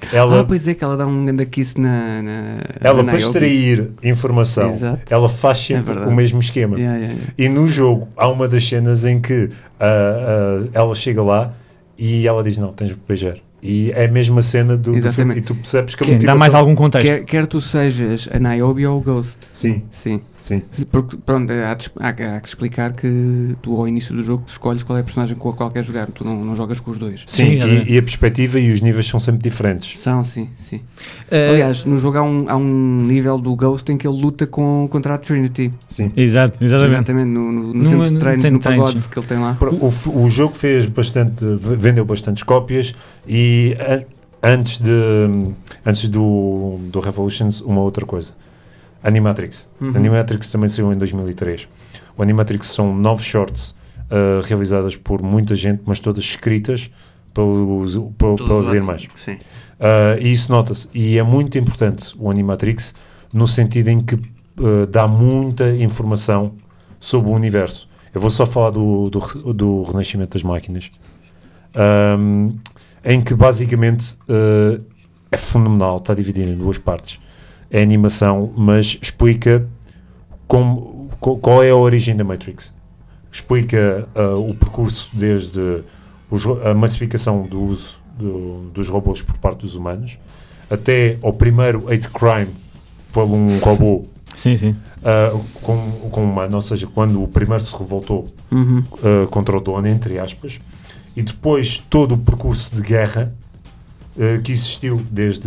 B: Pois é, que ela dá um grande kiss
D: ela, para extrair informação, ela faz sempre o mesmo esquema. E no jogo, há uma das cenas em que ela chega lá e ela diz, não, tens de beijar. E é a mesma cena do filme. E tu percebes que a motivação...
C: Dá mais algum contexto.
B: Quer tu sejas a Niobe ou o Ghost.
D: Sim.
B: Porque, pronto, há que explicar que tu, ao início do jogo, tu escolhes qual é a personagem com a qual queres jogar. Tu não jogas com os dois.
D: Sim, e a perspectiva e os níveis são sempre diferentes.
B: São, sim. Aliás, no jogo há um nível do Ghost em que ele luta contra a Trinity.
D: Sim.
B: Exatamente, no centro de treinos, no pagode que ele tem lá.
D: O jogo vendeu bastantes cópias e antes do Revolutions, uma outra coisa. Animatrix. Animatrix também saiu em 2003. O Animatrix são 9 shorts realizadas por muita gente, mas todas escritas pelas irmãs.
B: Sim.
D: E isso nota-se. E é muito importante o Animatrix no sentido em que dá muita informação sobre o universo. Eu vou só falar do Renascimento das Máquinas, em que basicamente é fenomenal, está dividido em 2 partes. É animação, mas explica qual é a origem da Matrix. Explica o percurso desde a massificação do uso dos robôs por parte dos humanos até ao primeiro hate crime por um robô com um humano, ou seja, quando o primeiro se revoltou contra o dono, entre aspas, e depois todo o percurso de guerra que existiu desde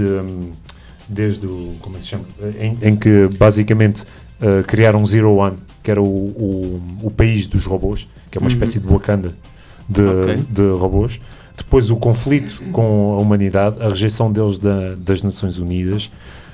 D: o, como é que se chama? Em que basicamente criaram Zero One, que era o país dos robôs, que é uma espécie de Wakanda de robôs. Depois o conflito com a humanidade, a rejeição deles das Nações Unidas,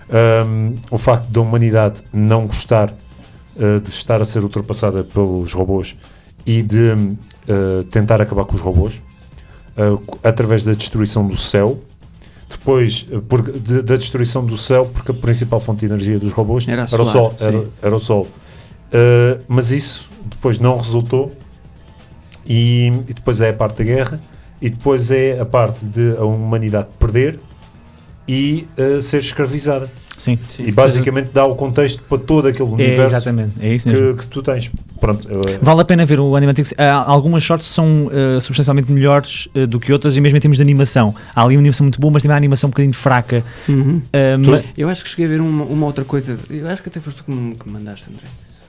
D: o facto da humanidade não gostar de estar a ser ultrapassada pelos robôs e de tentar acabar com os robôs através da destruição do céu. Depois da destruição do céu, porque a principal fonte de energia dos robôs era o Sol. Mas isso depois não resultou e depois é a parte da guerra e depois é a parte de a humanidade perder e ser escravizada.
C: Sim.
D: E basicamente dá o contexto para todo aquele universo
C: é isso mesmo.
D: Que tu tens. Pronto,
C: vale a pena ver o Animatrix. Algumas shorts são substancialmente melhores do que outras, e mesmo em termos de animação. Há ali uma animação muito boa, mas também há uma animação um bocadinho fraca.
B: Eu acho que cheguei a ver uma outra coisa. Eu acho que até foste tu que me mandaste, André.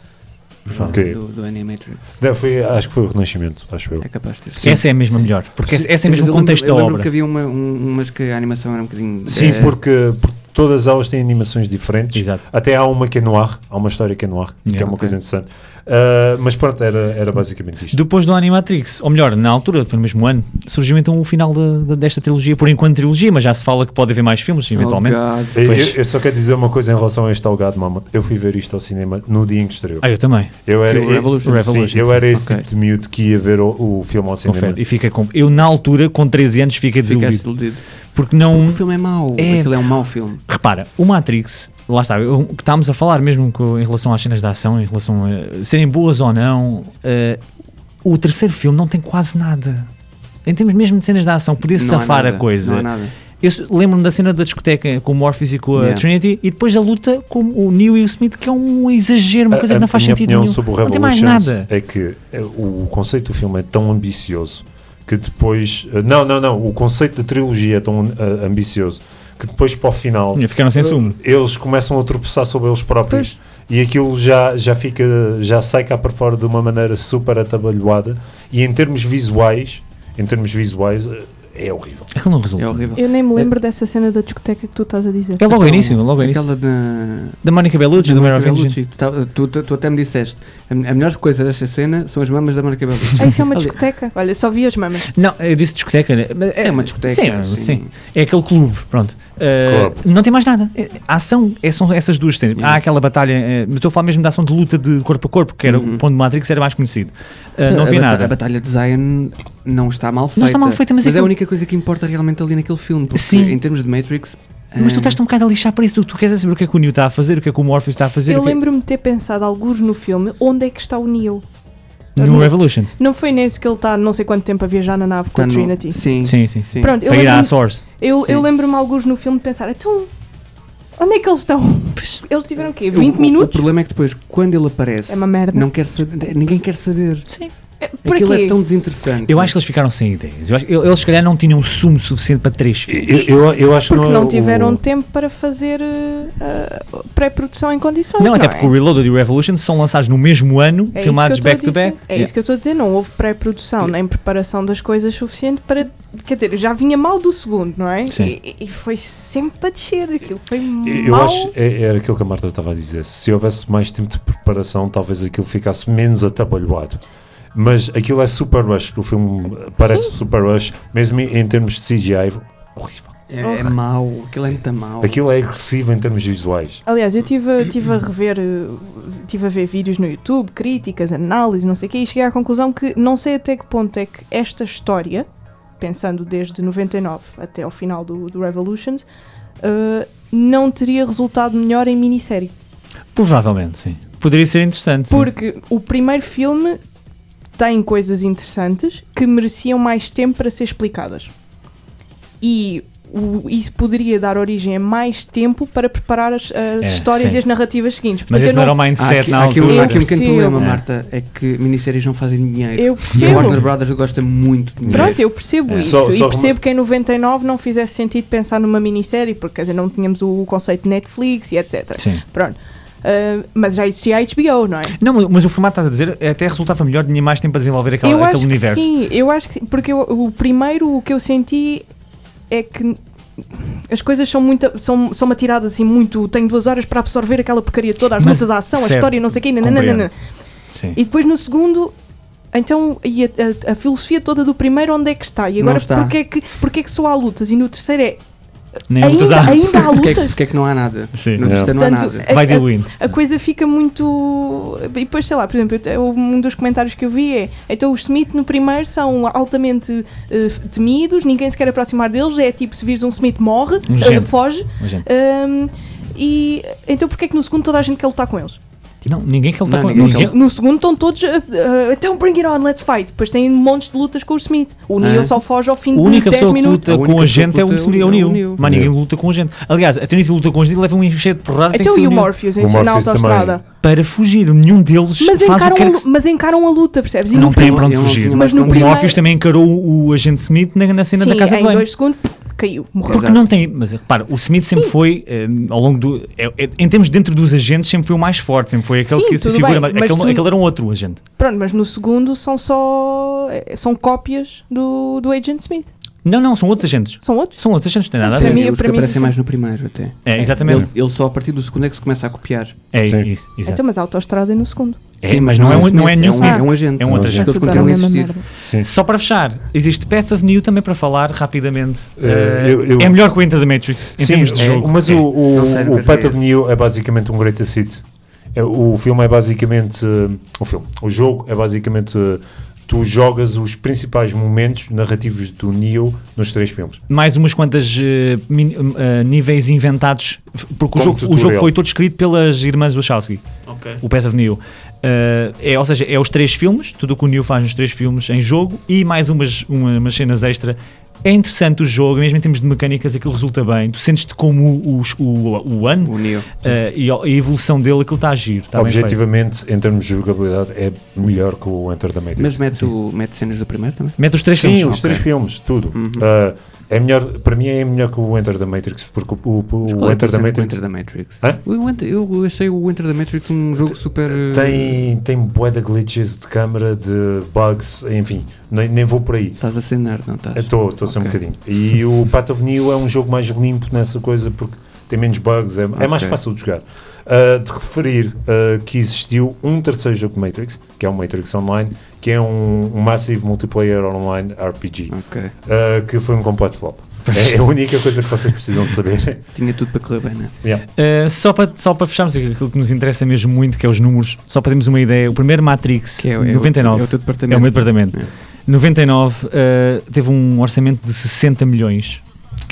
B: Do Animatrix.
D: Acho que foi o Renascimento, acho eu.
B: É capaz de ter.
C: Essa é mesmo melhor, porque essa é mesmo o contexto da obra. Eu lembro
B: que havia umas que a animação era um bocadinho...
D: Sim, porque todas elas têm animações diferentes.
C: Exato.
D: Até há uma que é noir, há uma história que é noir, que é uma coisa interessante. Mas pronto, era basicamente isto.
C: Depois do Animatrix, ou melhor, na altura, foi no mesmo ano, surgiu então o final desta trilogia, por enquanto trilogia, mas já se fala que pode haver mais filmes, eventualmente.
D: Eu só quero dizer uma coisa em relação a este Algado, Mama. Eu fui ver isto ao cinema no dia em que estreou.
C: Eu também.
D: Eu era esse tipo de miúdo que ia ver o filme ao cinema.
C: E eu na altura, com 13 anos, fiquei desiludido. Porque
B: o filme é mau, aquilo é um mau filme.
C: Repara, o Matrix, lá está, o que estávamos a falar mesmo em relação às cenas de ação, em relação a serem boas ou não, o terceiro filme não tem quase nada. Em termos mesmo de cenas de ação, podia-se safar a coisa.
B: Não há nada.
C: Eu lembro-me da cena da discoteca com o Morpheus e com a Trinity, e depois a luta com o Neo e o Smith, que é um exagero, uma coisa que não faz sentido nenhum.
D: Sobre o
C: não tem mais nada.
D: É que o conceito do filme é tão ambicioso que depois... Não. O conceito da trilogia é tão ambicioso que depois, para o final,
C: ficaram sem sumo.
D: Eles começam a tropeçar sobre eles próprios. E aquilo já sai cá para fora de uma maneira super atabalhoada. E em termos visuais é horrível.
C: Aquilo não resulta.
B: É horrível.
A: Eu nem me lembro dessa cena da discoteca que tu estás a dizer.
C: É logo ao início.
B: Aquela
C: da Monica Bellucci, do Mare of Engine.
B: Tu até me disseste, a melhor coisa desta cena são as mamas da Monica Bellucci.
A: Isso é uma discoteca. Olha, só vi as mamas.
C: Não, eu disse discoteca.
B: É uma discoteca.
C: Sim. É aquele clube, pronto. Não tem mais nada. A ação são essas duas cenas. Há aquela batalha, estou a falar mesmo da ação de luta de corpo a corpo, que era o ponto de Matrix, era mais conhecido. Não havia nada.
B: A batalha de Zion não está mal feita.
C: Não está mal feita, mas
B: é a única coisa que importa realmente ali naquele filme. Porque em termos de Matrix...
C: Mas tu estás um bocado a lixar para isso. Tu queres saber o que é que o Neo está a fazer, o que é que o Morpheus está a fazer.
A: Eu lembro-me de ter pensado alguns no filme, onde é que está o Neo?
C: No Revolutions.
A: Não foi nesse que ele está não sei quanto tempo a viajar na nave com a Trinity?
B: Sim.
A: Pronto,
C: para ir à Source.
A: Eu lembro-me alguns no filme de pensar, então, onde é que eles estão? Eles tiveram o quê? 20 minutos?
B: O problema é que depois, quando ele aparece,
A: é uma merda.
B: Ninguém quer saber.
C: Sim.
B: Aquilo é tão desinteressante.
C: Eu acho que eles ficaram sem ideias. Eles se calhar não tinham sumo suficiente para 3 filmes.
D: Eu acho
A: porque
D: que
A: não tiveram tempo para fazer pré-produção em condições.
C: Não, até porque o Reloaded e o Revolution são lançados no mesmo ano, filmados back-to-back.
A: É isso que eu estou a dizer, não houve pré-produção nem preparação das coisas suficiente para... Quer dizer, já vinha mal do segundo, não é?
C: Sim.
A: E foi sempre para descer aquilo. Foi
D: Eu
A: mal.
D: acho, era aquilo que a Marta estava a dizer. Se houvesse mais tempo de preparação, talvez aquilo ficasse menos atabalhoado. Mas aquilo é super rush, o filme parece super rush, mesmo em termos de CGI, horrível.
B: É mau, aquilo é muito mau.
D: Aquilo é agressivo em termos visuais.
A: Aliás, eu tive a rever, tive a ver vídeos no YouTube, críticas, análises, não sei o quê, e cheguei à conclusão que não sei até que ponto é que esta história, pensando desde 99 até ao final do Revolutions, não teria resultado melhor em minissérie.
C: Provavelmente, sim. Poderia ser interessante.
A: Porque o primeiro filme tem coisas interessantes que mereciam mais tempo para ser explicadas. E isso poderia dar origem a mais tempo para preparar as histórias e as narrativas seguintes.
C: Mas esse não era o mindset na altura.
B: Há aqui um pequeno problema, Marta, é que minisséries não fazem dinheiro.
A: Eu percebo.
B: E a Warner Brothers gosta muito de dinheiro.
A: Pronto, eu percebo isso. E percebo que em 99 não fizesse sentido pensar numa minissérie, porque não tínhamos o conceito de Netflix e etc.
C: Sim.
A: Pronto. Mas já existia a HBO, não é?
C: Não, mas o formato, estás a dizer, até resultava melhor, tinha mais tempo para desenvolver aquele universo.
A: Sim, eu acho que sim, porque o primeiro, o que eu senti é que as coisas são atiradas assim muito, tenho 2 horas para absorver aquela porcaria toda, as lutas, a ação, certo, a história, não sei o quê, e depois no segundo, então, e a filosofia toda do primeiro, onde é que está? E agora, porque é que só há lutas? E no terceiro é ainda há lutas.
B: Porque é que não há nada?
C: Sim.
B: No terceiro não há nada.
C: Vai diluindo.
A: A coisa fica muito... E depois, sei lá, por exemplo, um dos comentários que eu vi é: então os Smith no primeiro são altamente temidos, ninguém se quer aproximar deles, é tipo, se vires um Smith morre, foge. E então porque é que no segundo toda a gente quer lutar com eles?
C: Não, ninguém quer lutar com eles.
A: No segundo estão todos então bring it on, let's fight. Depois tem montes de lutas com o Smith. O Neo só foge ao fim de 10 minutos.
C: A única pessoa que luta com a gente é o Neo. Mas ninguém luta com a gente. Aliás, a Trinity luta com a gente e leva um enxerto de porrada.
A: Então e o Morpheus em na autostrada?
C: Para fugir, nenhum deles faz o que
A: mas encaram a luta, percebes?
C: Não tem para onde fugir.
A: Mas no
C: o Morpheus também encarou o agente Smith na cena da casa de banho.
A: Em 2 segundos caiu, morreu.
C: Porque não tem, mas repara, o Smith sempre foi, ao longo do, em termos dentro dos agentes, sempre foi o mais forte, sempre foi aquele que se figura, aquele era um outro agente.
A: Pronto, mas no segundo são cópias do Agent Smith.
C: Não, são outros agentes.
A: São outros?
C: São outros agentes, não tem nada a ver.
B: Os que aparecem mais no primeiro até.
C: Exatamente.
B: Ele só a partir do segundo é que se começa a copiar.
C: Isso, exato.
A: Então, mas a autostrada é no segundo.
C: Sim, mas não é nenhum Smith.
B: É um agente.
C: É um outro agente.
B: Eles continuam a existir.
D: Sim.
C: Só para fechar, existe Path of Neo também para falar rapidamente. É melhor que o Enter the Matrix em termos de jogo.
D: Mas o Path of Neo é basicamente um greatest hit. O filme é basicamente... O jogo é basicamente... Tu jogas os principais momentos narrativos do Neo nos 3 filmes. Mais umas quantas níveis inventados, porque o jogo foi todo escrito pelas irmãs Wachowski.
B: Okay.
D: O Path of Neo. Ou seja, é os 3 filmes, tudo o que o Neo faz nos 3 filmes em jogo e mais umas cenas extra. É interessante o jogo, mesmo em termos de mecânicas, aquilo resulta bem. Tu sentes-te como o ano e a evolução dele, aquilo está a agir. Está objetivamente, em termos de jogabilidade, é melhor que o Enter the Matrix.
B: Mas mete cenas do primeiro também?
D: Mete os 3 filmes. Sim, os 3 filmes, tudo. É melhor, para mim é melhor que o Enter the Matrix, porque o Enter the Matrix...
B: Eu achei o Enter the Matrix um jogo super...
D: Tem bué de glitches de câmera, de bugs, enfim, nem vou por aí.
B: Estás a ser nerd, não estás?
D: Estou a ser um bocadinho. E o Path of Neo é um jogo mais limpo nessa coisa, porque tem menos bugs, é mais fácil de jogar. De referir que existiu um terceiro jogo de Matrix, que é o Matrix Online, que é um Massive Multiplayer Online RPG, que foi um completo flop. É a única coisa que vocês precisam de saber.
B: Tinha tudo para correr bem, não é?
C: Só para fecharmos aquilo que nos interessa mesmo muito, que é os números, só para termos uma ideia, o primeiro Matrix,
B: que é
C: 99,
B: é o teu departamento.
C: É o meu departamento. 99 teve um orçamento de 60 milhões. Que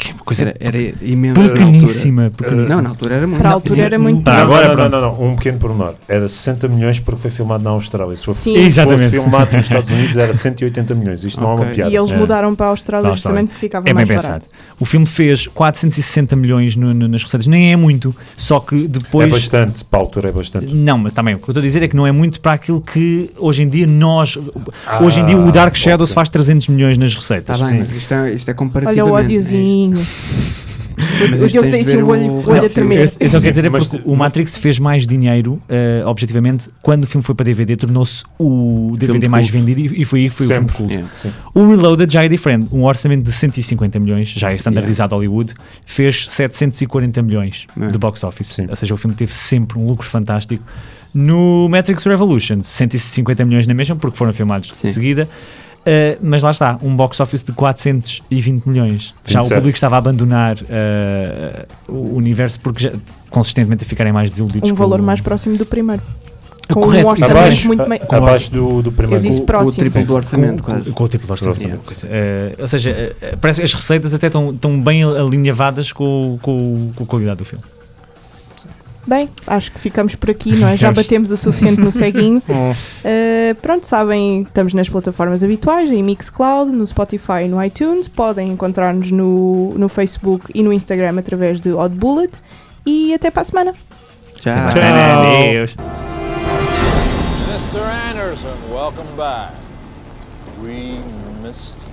C: Coisa
B: Era imenso.
C: pequeníssima.
B: Não, na altura era muito.
A: Para a altura era muito.
D: Não, um pequeno pormenor. Era 60 milhões porque foi filmado na Austrália. Se fosse filmado nos Estados Unidos era 180 milhões. Isto não é uma piada.
A: E eles mudaram para a Austrália justamente porque ficava mais barato.
C: O filme fez 460 milhões nas receitas. Nem é muito, só que depois...
D: É bastante, para a altura é bastante.
C: Não, mas também o que eu estou a dizer é que não é muito para aquilo que hoje em dia hoje em dia o Dark Shadows faz 300 milhões nas receitas.
B: Está bem, mas isto é comparativamente.
A: Olha o ódiozinho. O Diogo tem assim o olho a tremer.
C: Eu só quero dizer é porque o Matrix fez mais dinheiro, objetivamente, quando o filme foi para DVD, tornou-se o DVD mais vendido e foi aí que foi o filme culto. O Reloaded já é diferente. Um orçamento de 150 milhões, já é standardizado Hollywood, fez 740 milhões de box office. Ou seja, o filme teve sempre um lucro fantástico. No Matrix Revolution, 150 milhões na mesma, porque foram filmados de seguida. Mas lá está, um box office de 420 milhões. 27. Já o público estava a abandonar o universo porque já, consistentemente a ficarem mais desiludidos.
A: Um valor mais próximo do primeiro. Com
C: correto,
A: um orçamento muito
D: abaixo do primeiro.
A: Eu disse próximo.
B: Com o triplo do orçamento, quase.
C: Com o triplo do orçamento. Ou seja, parece que as receitas até estão bem alinhavadas com a qualidade do filme.
A: Bem, acho que ficamos por aqui, não é? Já batemos o suficiente no ceguinho. Pronto, sabem, estamos nas plataformas habituais, em Mixcloud, no Spotify e no iTunes. Podem encontrar-nos no Facebook e no Instagram através de Odd Bullet. E até para a semana.
B: Tchau.
C: Adeus.
E: Mr. Anderson, welcome back. We missed